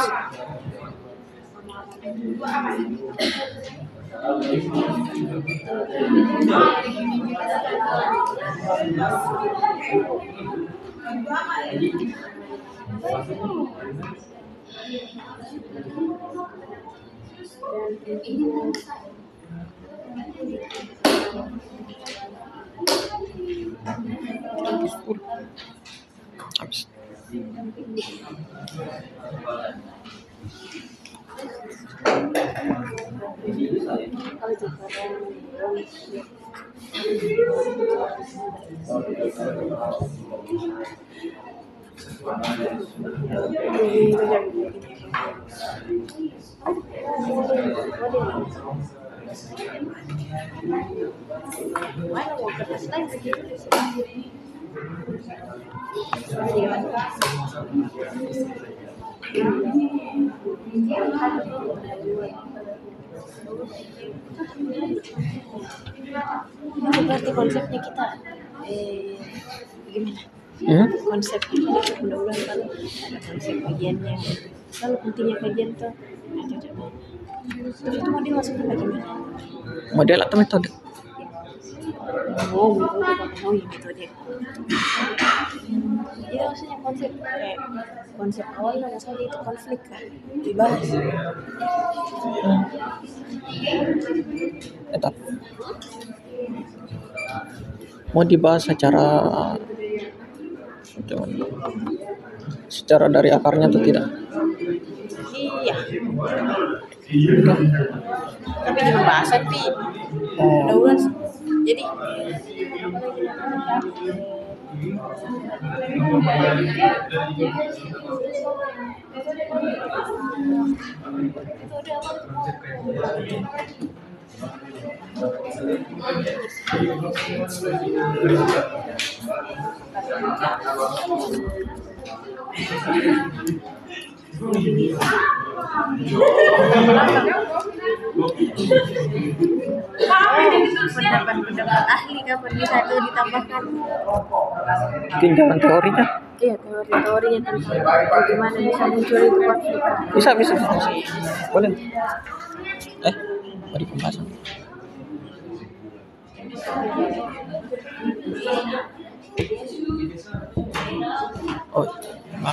Habis. Mana mau kertas lagi begitu sih? Itu berarti konsepnya kita eh bagaimana? Hmm? Konsep pendahuluan kan ada konsep bagiannya. Lalu pentingnya kajian tuh nah, cocok. Terus itu mau dimasukin lagi mana? Model atau metode? Oh, metode Pak. Oh iya metode. Ya maksudnya konsep kayak konsep awal nggak salah itu konflik kan dibahas. Tetap mau dibahas secara secara dari akarnya atau tidak? Iya. Tapi di pembahasan pi. Oh, Daulan. Jadi pendapat-pendapat ahli kapan bisa itu ditambahkan? mungkin jangan teorinya. Iya, teori-teorinya tentang bagaimana bisa muncul itu konflik. Bisa, bisa, bisa. Boleh. Eh, mau di pembahasan. Oh, maaf.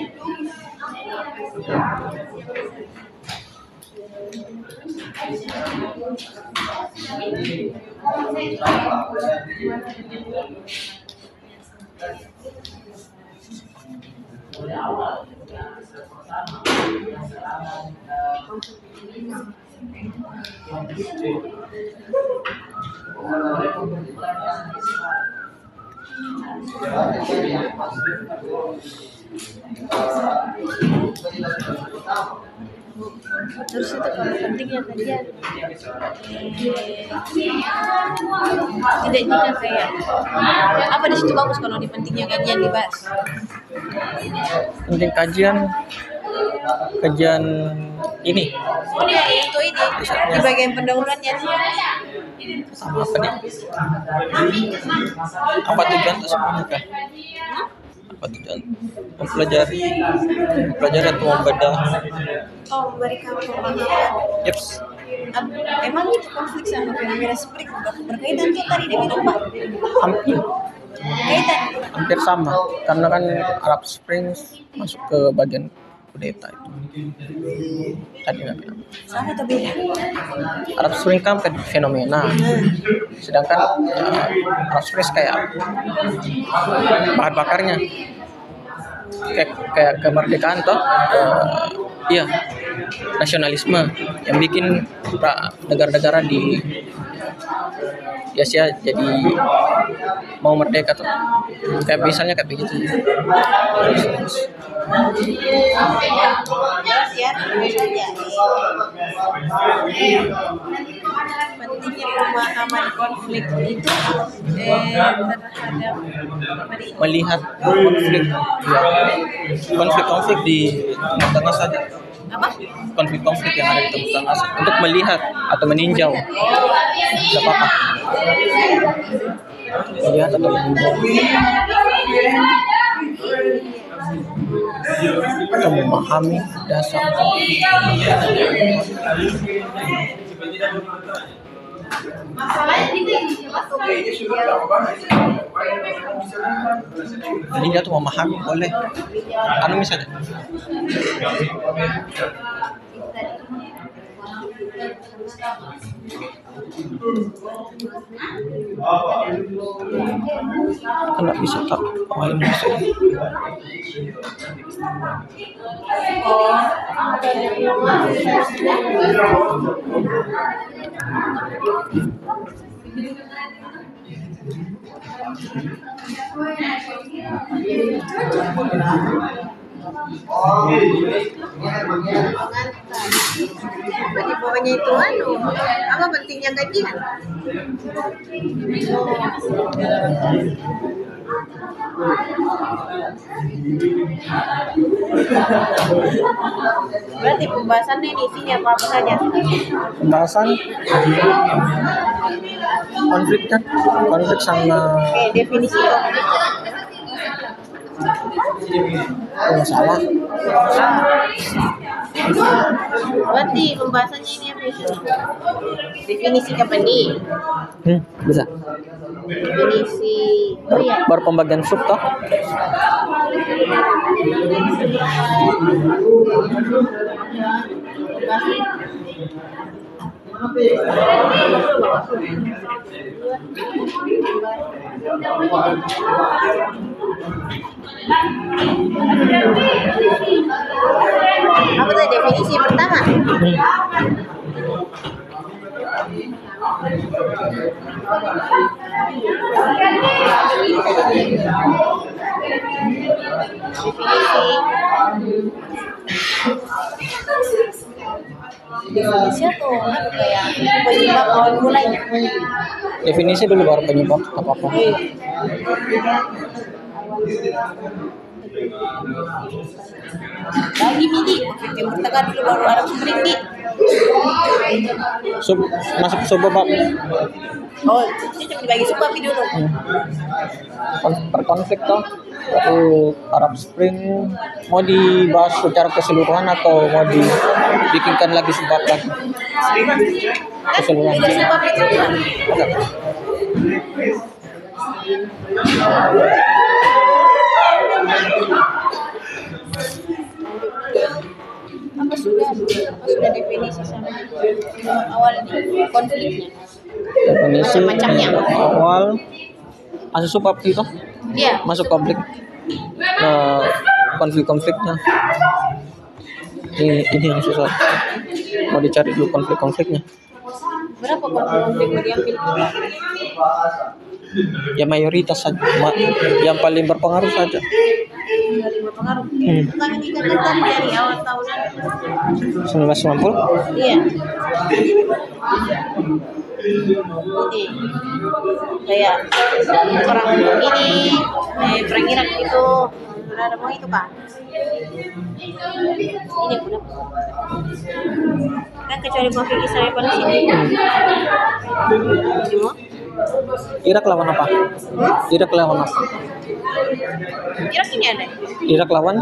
Mulai awal ya, pertama yang serangan Terus itu kalau pentingnya kajian tidak jika kayak apa di situ bagus kalau di pentingnya kajian dibahas. Penting kajian kajian ini Oh iya itu ini di bagian pendahuluannya sih. sama apa nih? Apa tujuan tersebut kan? Apa tujuan? Mempelajari, mempelajari atau membedah? Oh memberikan pemahaman. Yeps. Ab- Emang itu konflik sama fenomena spring berkaitan tuh tadi dia bilang Pak. Hampir, Kaitan. hampir sama. Karena kan Arab Spring masuk ke bagian kudeta itu. Tadi nggak bilang. Sama atau beda? Arab Spring kan ke fenomena, sedangkan ya, Arab Spring kayak bahan bakarnya, kayak kayak kemerdekaan toh, eh, iya nasionalisme yang bikin pra- negara-negara di di Asia jadi mau merdeka tuh, kayak misalnya kayak begitu. Ya, pentingnya pemahaman konflik itu eh, terhadap apa nih? Melihat konflik, ya, konflik-konflik di Timur Tengah saja, Apa? konflik-konflik yang ada di Timur Tengah saja. Untuk melihat atau meninjau, tidak apa-apa. Melihat atau meninjau, atau memahami dasar. Meninjau atau memahami boleh. Anu misalnya. Kan nggak bisa tak oh ini bisa. Berarti bawahnya itu anu apa pentingnya kajian? Berarti pembahasannya ini isinya apa apa saja? Pembahasan konflik kan, konflik sama Oke, definisi konflik. oh, salah. Berarti pembahasannya ini apa itu? Definisi kapan nih? Hmm, bisa. Definisi. Oh iya. Baru pembagian sub toh. Apa tadi definisi pertama? Definisi atau apa kayak penyebab awal mulanya? Definisi dulu baru penyebab apa apa. Bagi midi, konflik Timur Tengah dulu baru Arab Spring nih. Sub masuk sub bab. Oh, ini cuma dibagi sub tapi dulu. Hmm. Kon- Per konflik toh. Lalu Arab Spring mau dibahas secara keseluruhan atau mau dibikinkan lagi sebab lagi keseluruhan? Beda sebab itu kan. Oke. Apa sudah apa sudah definisi sama penyebab awal ini konfliknya? Definisi Macam-macamnya. awal masuk sub apa itu? Iya. Masuk konflik. Nah, konflik-konfliknya. Ini ini yang susah. Mau dicari dulu konflik-konfliknya. Berapa konflik mau diambil? Ya mayoritas saja, ma- yang paling berpengaruh saja. Dari berpengaruh. Hmm. Tentang ini kan tadi dari awal tahunan. seribu sembilan ratus sembilan puluh. Iya. Ini kayak perang ini, eh, perang Irak itu ada mau itu kan? Ini udah. Kan kecuali konflik Israel Palestina. Semua? Irak lawan apa? Irak lawan apa? Irak ini ada. Irak lawan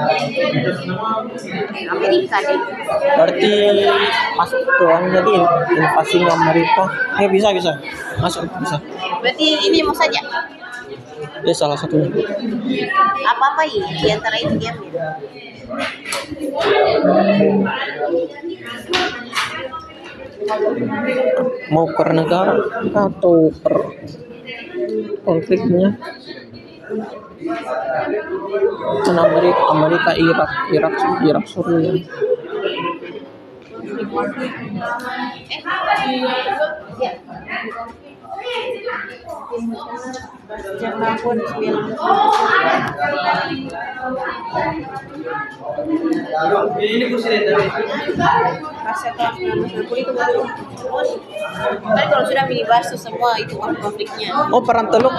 Amerika deh. berarti masuk ke jadi invasinya Amerika. Ya bisa bisa masuk bisa. Berarti ini mau saja. Ya salah satunya. Apa-apa ini di antara itu diambil. Mau per negara atau per konfliknya? Kan Amerika, Amerika, Irak, Irak, Irak, Suriah. Ya. Sejak tahun sembilan Ini kursi dari pasca tahun sembilan belas sembilan puluh itu baru terus. Tapi kalau sudah dibahas tuh semua itu konfliknya. Oh, perang Teluk.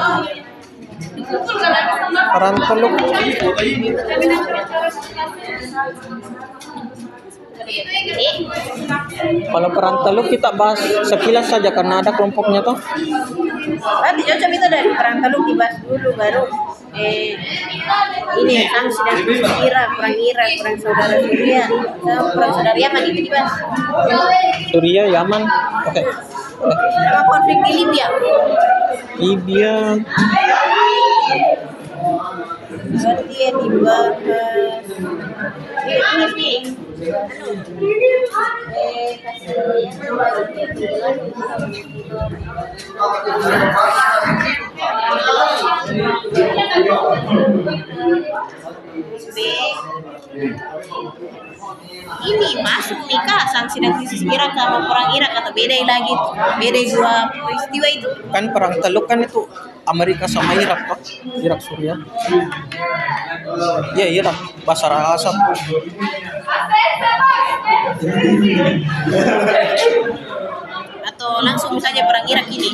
Perang Teluk. Kalau perang Teluk kita bahas sekilas saja karena ada kelompoknya toh. Nanti cocok itu dari perang Teluk dibahas dulu baru eh ini sanksi dan Irak, perang Irak, perang saudara Syria, sama perang saudara Yaman itu dibahas. Suriah, Yaman. Oke. Sama konflik di Libya. Libya. Berarti yang dibahas ini ini sih. Eh, ini masuk nikah sanksi dan krisis Irak sama perang Irak atau beda lagi beda dua peristiwa itu. Kan perang Teluk kan itu Amerika sama Irak toh. Irak Suriah. Ya Irak, Bashar al-Assad. Atau langsung saja perang Irak ini.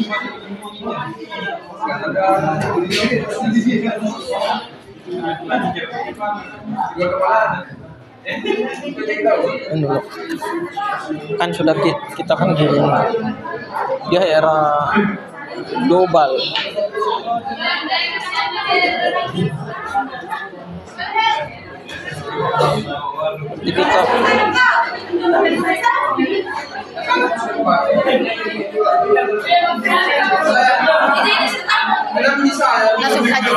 Ini loh. Kan sudah ki- kita kan di dia era global. Jadi kita Langsung saja.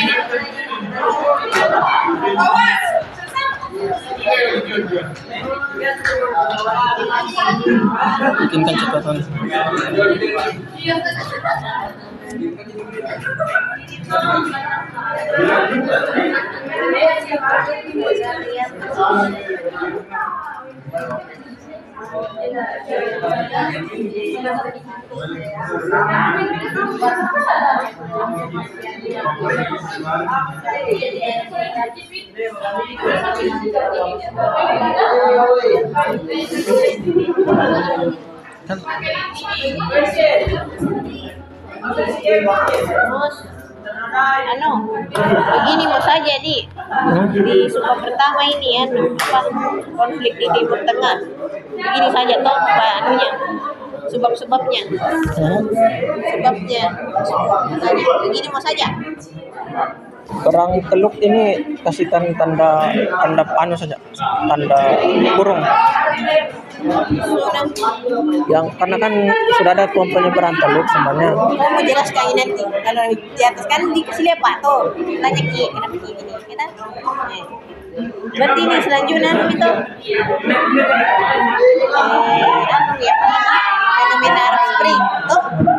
Bikinkan catatan. Kan Terus anu begini mau saja di di suka pertama ini anu apa konflik di Timur Tengah begini saja toh apa anunya sebab-sebabnya sebabnya tanya begini mau saja perang Teluk ini kasihkan tanda tanda anu saja, tanda kurung. sudah Yang karena kan sudah ada tuan penyebaran Teluk semuanya. mau mau jelaskan ini nanti kalau di atas kan dikasih lihat pak tuh tanya ki kenapa ki gini kita eh. Berarti ini selanjutnya anu itu eh anu ya fenomena Arab Spring tuh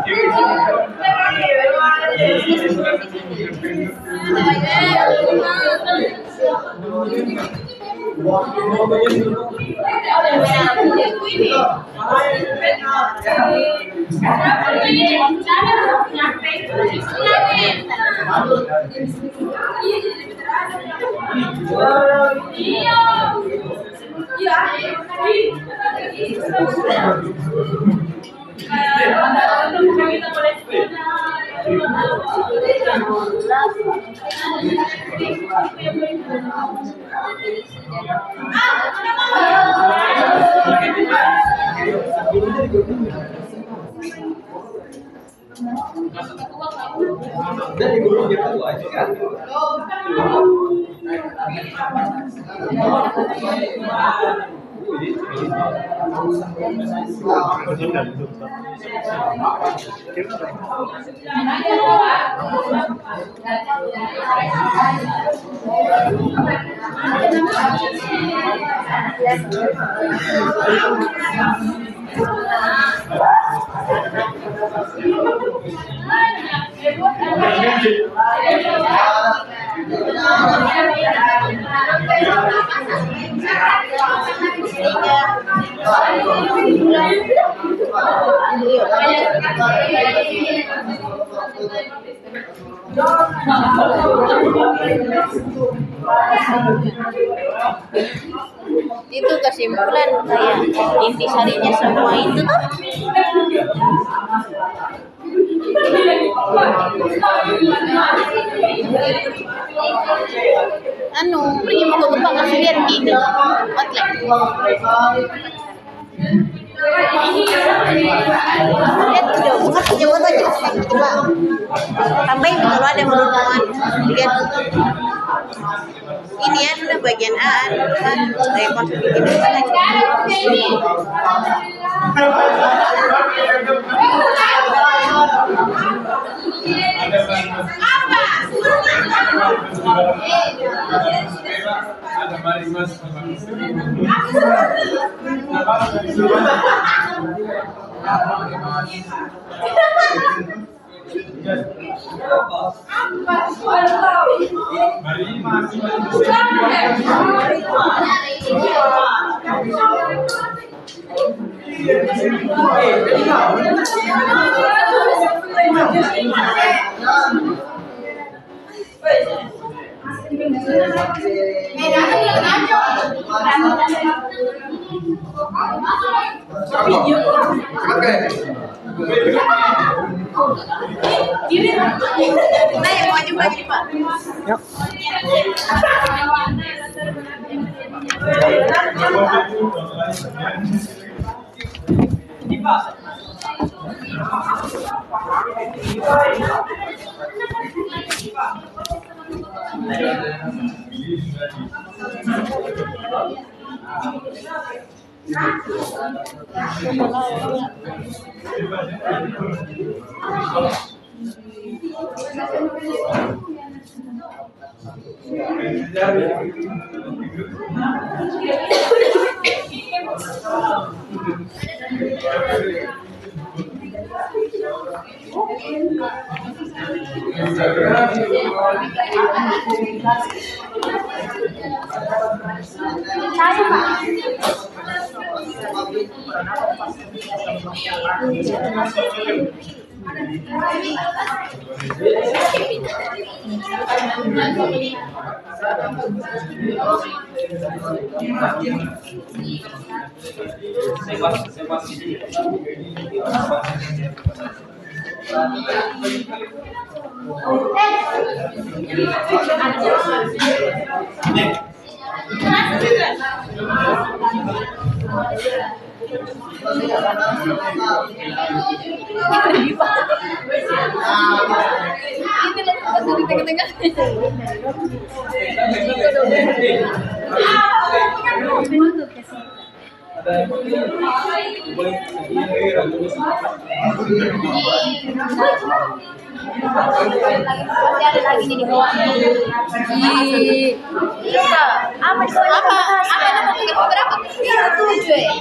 itu kesimpulan kayak intisarinya semua itu tuh anu pergi mau ke Gebang kasih lihat gini outlet lihat jauh bukan jauh aja coba tambahin kalau ada menurunkan lihat ini ya sudah bagian A kan saya konsep bikin Ada mari mas. Mari mas. Saya mau coba gini Pak. Yuk. lagi di bawah. Iya. Apa itu? Apa? Apa nama paket berapa? Iya tujuh ya.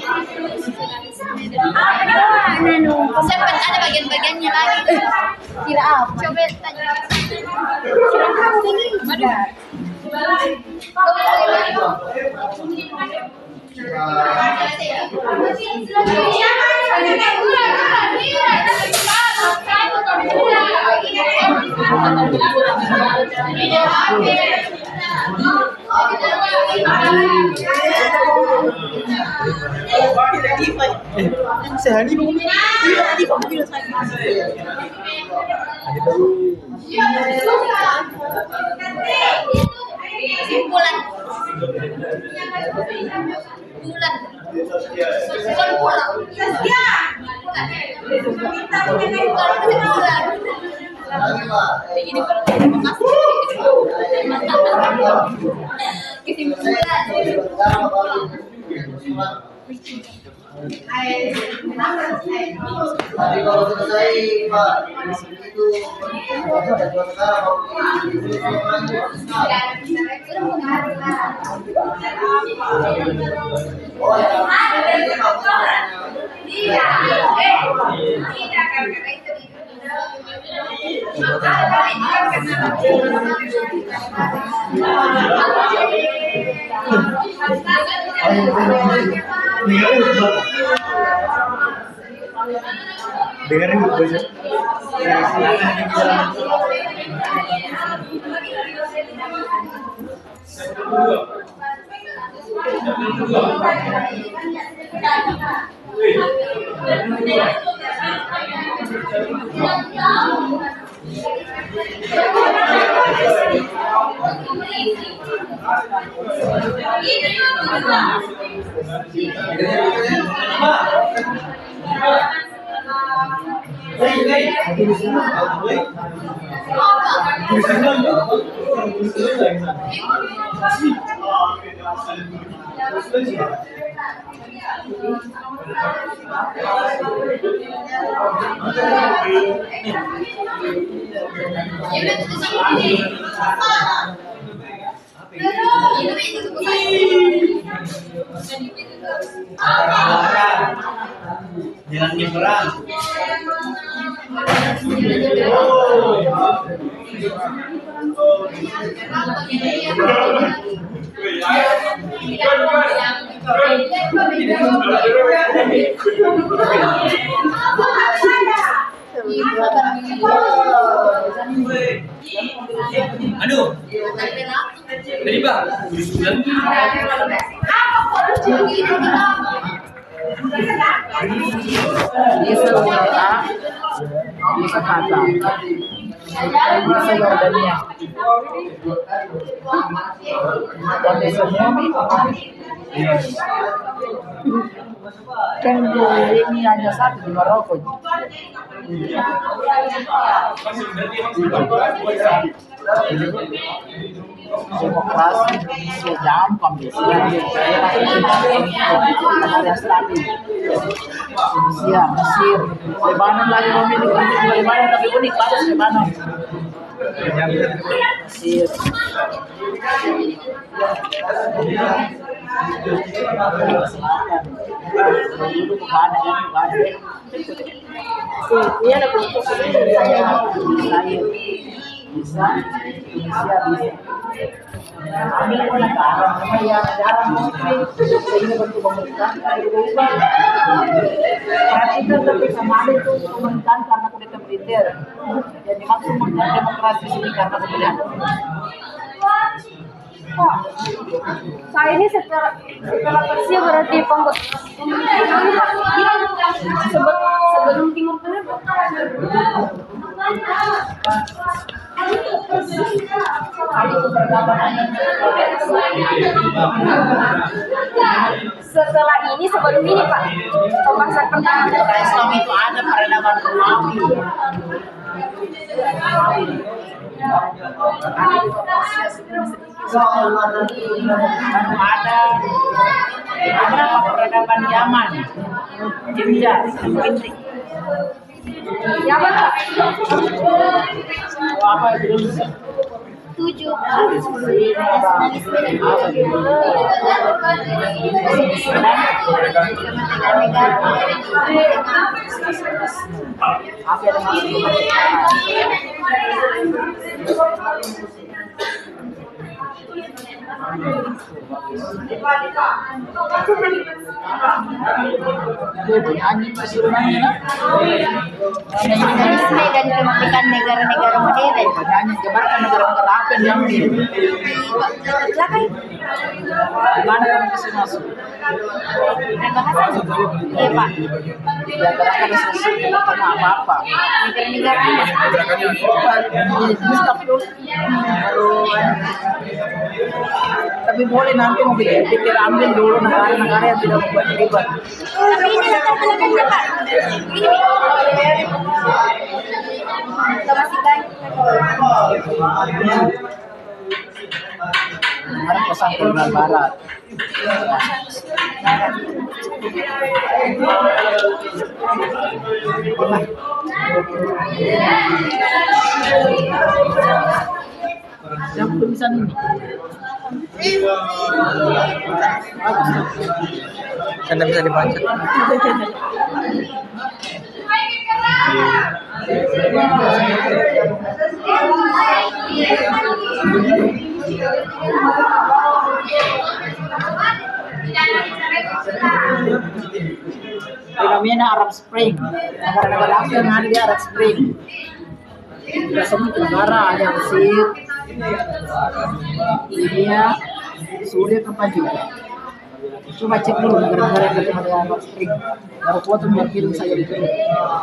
Apa? Nano. Sempat ada bagian-bagiannya lagi. Kira apa? Coba tanya. Kira kamu ini. Sehari belum. Simpulan. Bulan. Bukan pulang. Ya. Begini Tapi kalau selesai Pak, itu dengerin baca. jangan nyebrang. Aduh. Tadi Pak, bulan. Bisa kata, bisa kata, bisa Jordania. Kode semua. Kan ini hanya satu di Maroko. demokrasi Indonesia gampang biasanya di daerah negara stabil. Indonesia, Mesir, Lebanon lagi memilih untuk Lebanon tapi unik bagus Lebanon. Mesir. Selatan. Dulu bukan ada kan, bukan ada. Ini ada kelompok Israel bisa, Indonesia bisa. Kami pun negara yang jarang muslim sehingga bentuk pemerintahan itu berubah. Perhatikan tapi sama ada itu pemerintahan karena kudeta militer. Jadi maksud demokrasi ini karena pemilihan. Oh, saya ini setelah setelah Persia berarti pembuat sebelum sebelum Timur Tengah. Setelah ini sebelum ini Pak pembahasan tentang Islam itu ada peradaban Romawi. Ada ada peradaban Yaman, Hijaz, Indik. Yaman Pak Apa itu? tujuh. Apa yang Nyanyi keseluruhannya lah. Nasionalisme dan kemerdekaan negara-negara modern. Nyanyi jabarkan negara-negara apa yang diambil. Belakang Mana yang bisa masuk? dan bahasa. Iya Pak. Di antara kan sesi tengah apa-apa. Negara-negara mana? Tapi boleh nanti mau pikir, pikir ambil dulu negara-negara yang tidak membuat ribet. Tapi ini latar belakangnya Pak. Ini kita masih banyak. Ada pesan keluar barat. Yang tulisan ini. Kan bisa dibaca. Fenomena Arab Spring, negara-negara Asia yang ada di Arab Spring. Tidak semua negara ada Mesir, Libya, Suriah, tempat juga. Coba cek dulu negara-negara yang ada di Arab Spring. Baru foto yang kirim saya di sini.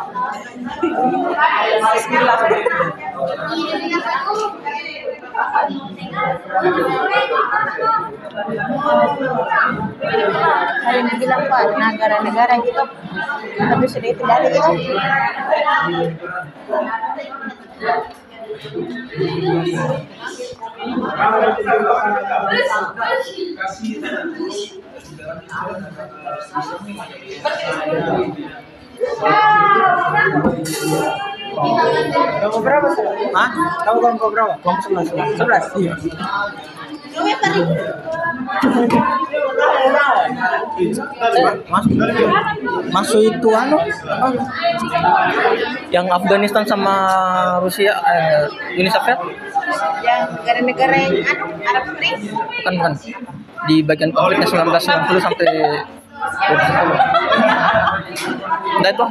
Bismillah. Saya yang bilang Pak, negara-negara yang kita tapi sudah itu dari itu. Kamu berapa sih? Hah? Kamu kelompok berapa? Kelompok sebelas. Sebelas. Iya. Mas, masuk itu anu apa? Yang Afghanistan sama Rusia, eh, Uni Soviet? Yang negara-negara yang anu Arab Spring. Bukan bukan. Di bagian konfliknya seribu sembilan ratus sembilan puluh sampai dua ribu sepuluh. Nah itu.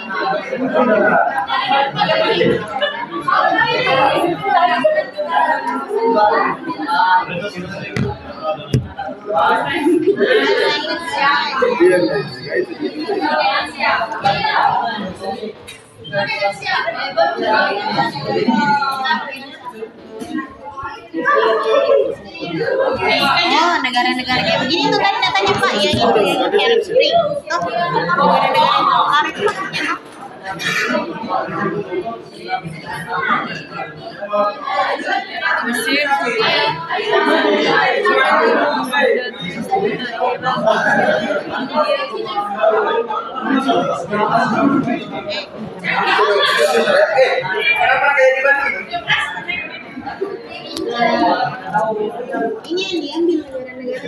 Oh, negara-negara kayak begini tuh tadi datanya Pak, ya itu yang Arab Spring. Tuh, negara-negara yang Arab maksudnya. Ini yang diambil negara-negara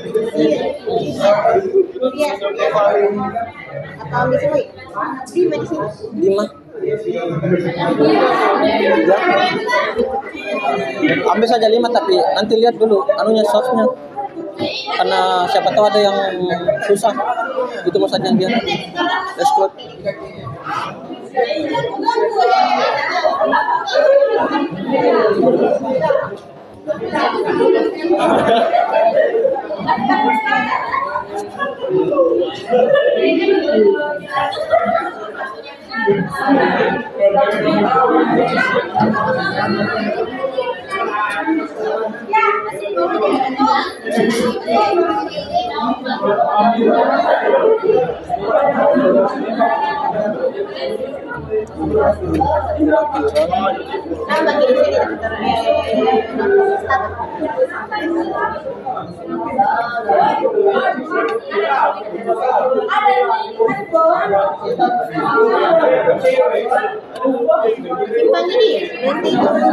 Iya. Atau ambil semua ya? Lima di sini. Lima. Ambil saja lima, tapi nanti lihat dulu anunya softnya, karena siapa tahu ada yang susah. Itu mau saja yang dia exclude. Tambah di sini. Simpang ini ya, nanti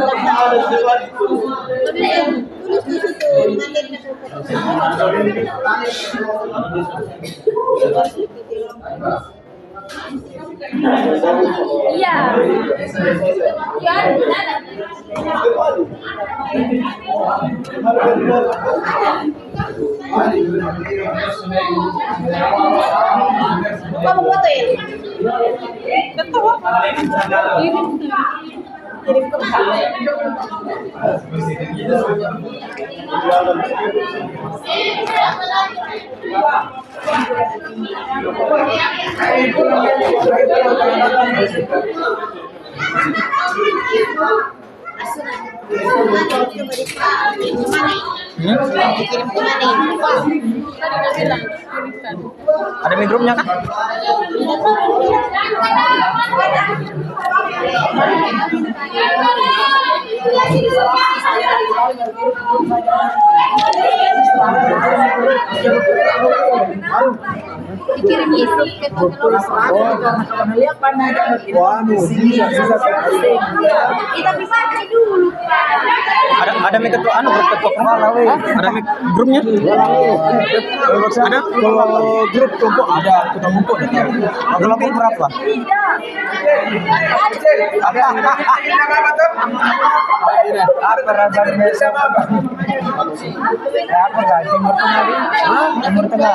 tulis di situ Iya. kamu foto ya? Kirim ke Ada mikrofnya kah? Dikirim isi ke tapi pakai dulu. Ada ada mikrofon anu grup ketok. Ada mik grupnya? Ada Kalau grup kelompok ada kelompok ada. Kelompok berapa? Apa rabar biasa apa? Apa enggak timur tengah? Hah? Timur tengah.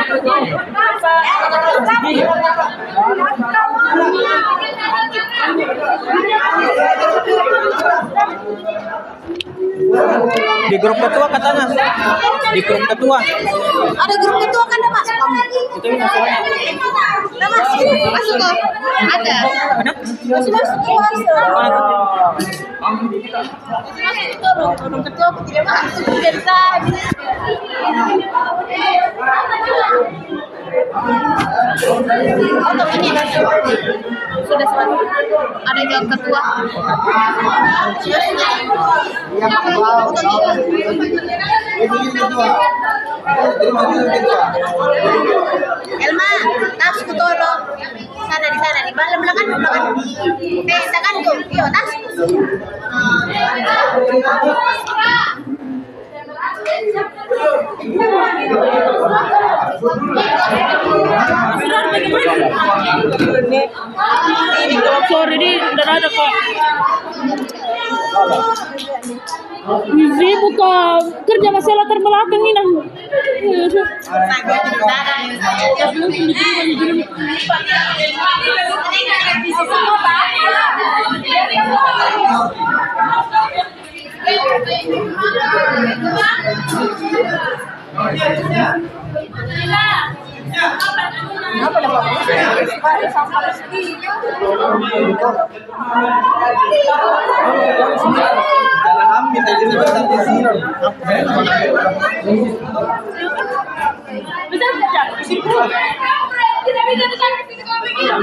Di grup ketua katanya. Di grup ketua. ada grup ketua kan ada mas kamu Itu yang masalahnya. ada mas masuk kok ada Ada? masih masuk masuk masuk ketua dong orang ketua aku tidak masuk dari tadi oh ini sudah selesai ada jawab ketua Elma, tas ku tolong sana di sana di belakang belakang belakang eh tangan ku yo tas Ini kalau sore ini udah ada kok. Sibuk kok kerja masalah terbelakang ini nang. Kenapa dapat? Bisa kerja. Tidak bisa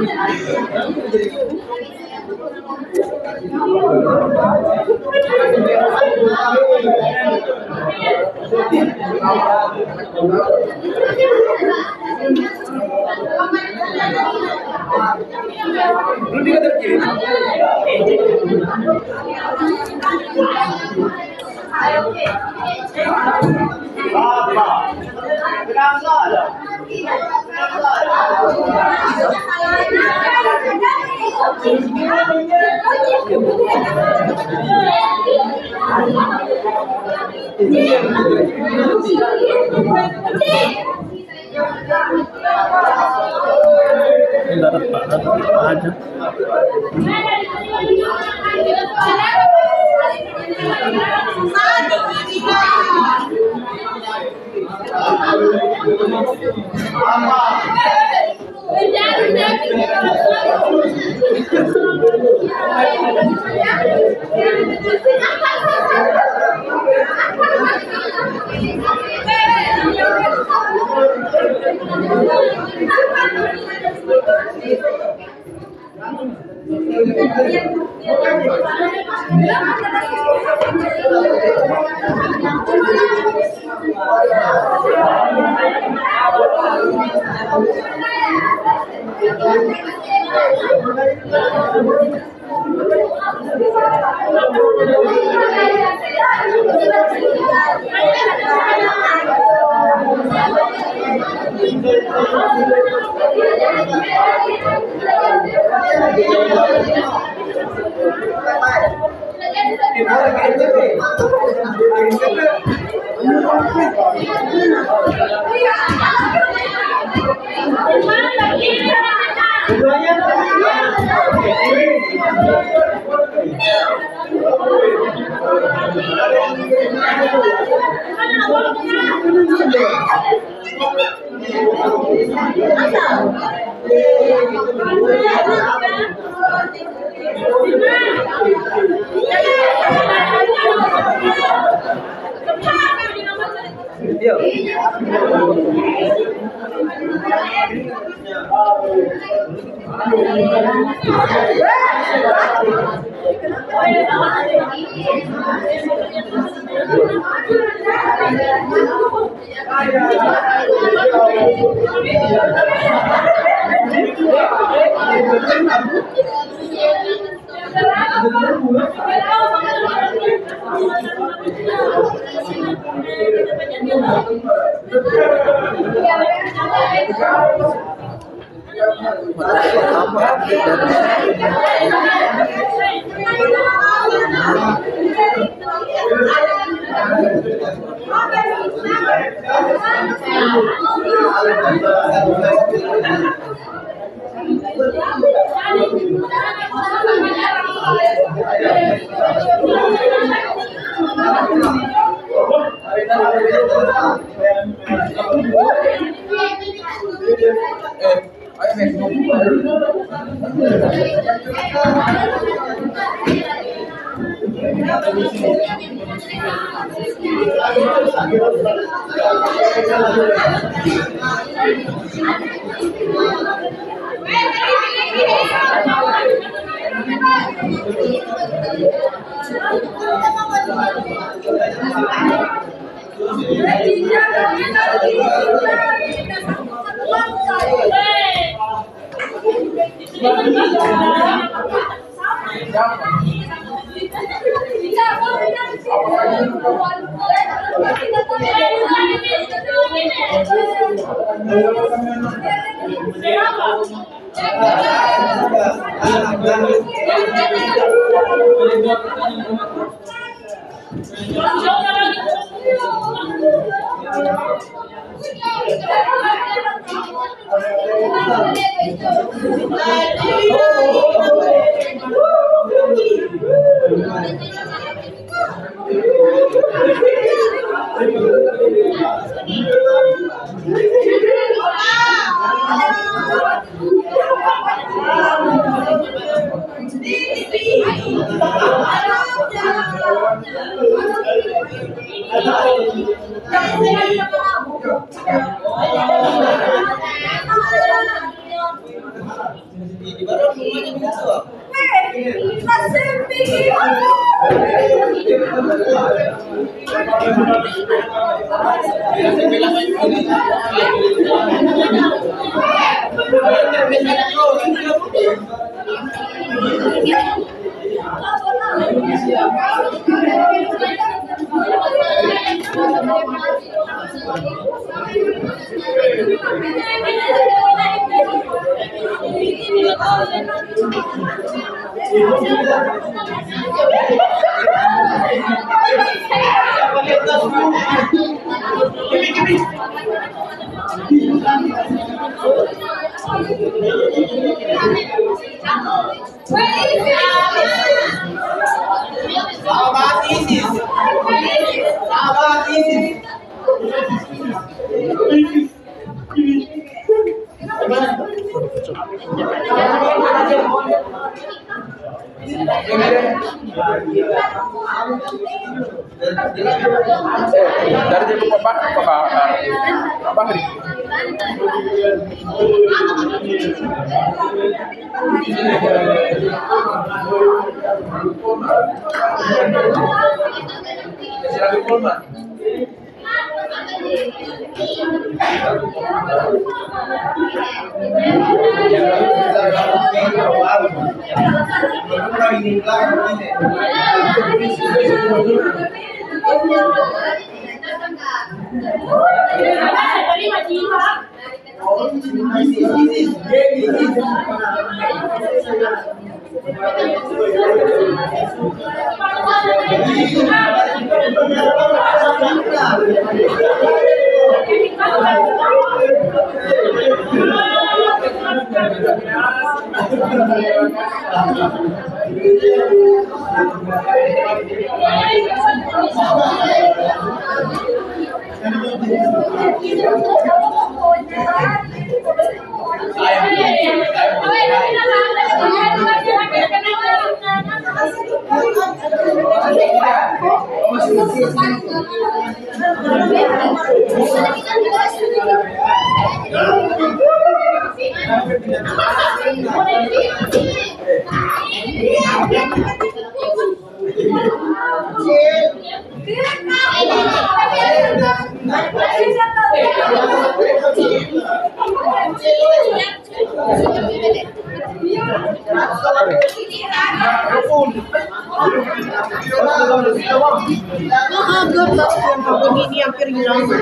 Sahabat ISIS. Sahabat ISIS. Dari dia lupa apa apa apa hari. Silakan Polman. Ini yang kering lama.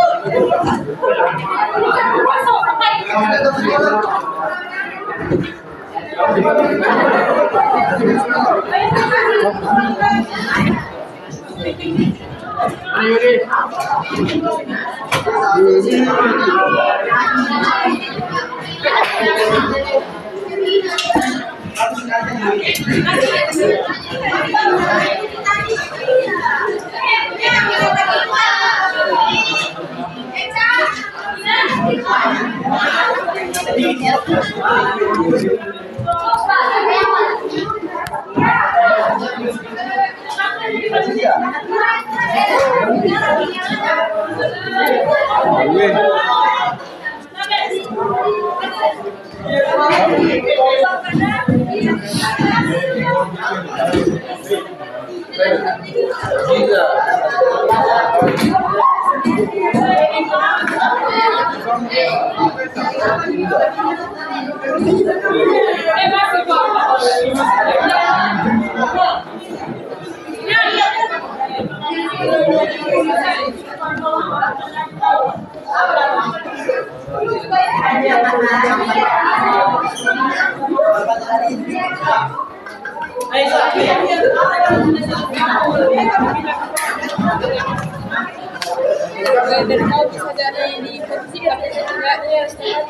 Dari kau bisa dari di posisi enggaknya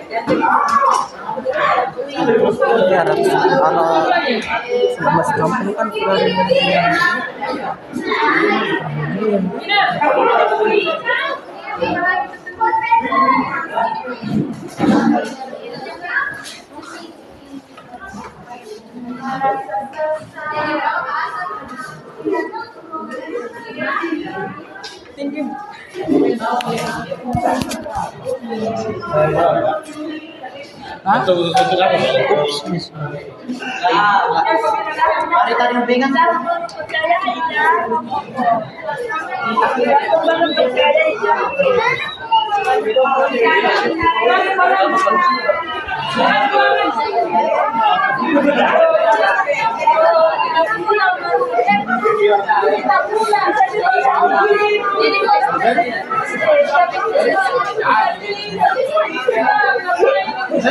Ya, ada kalau sebelas kampung kan kurang. Thank you. Hari tadi bingung. Jadi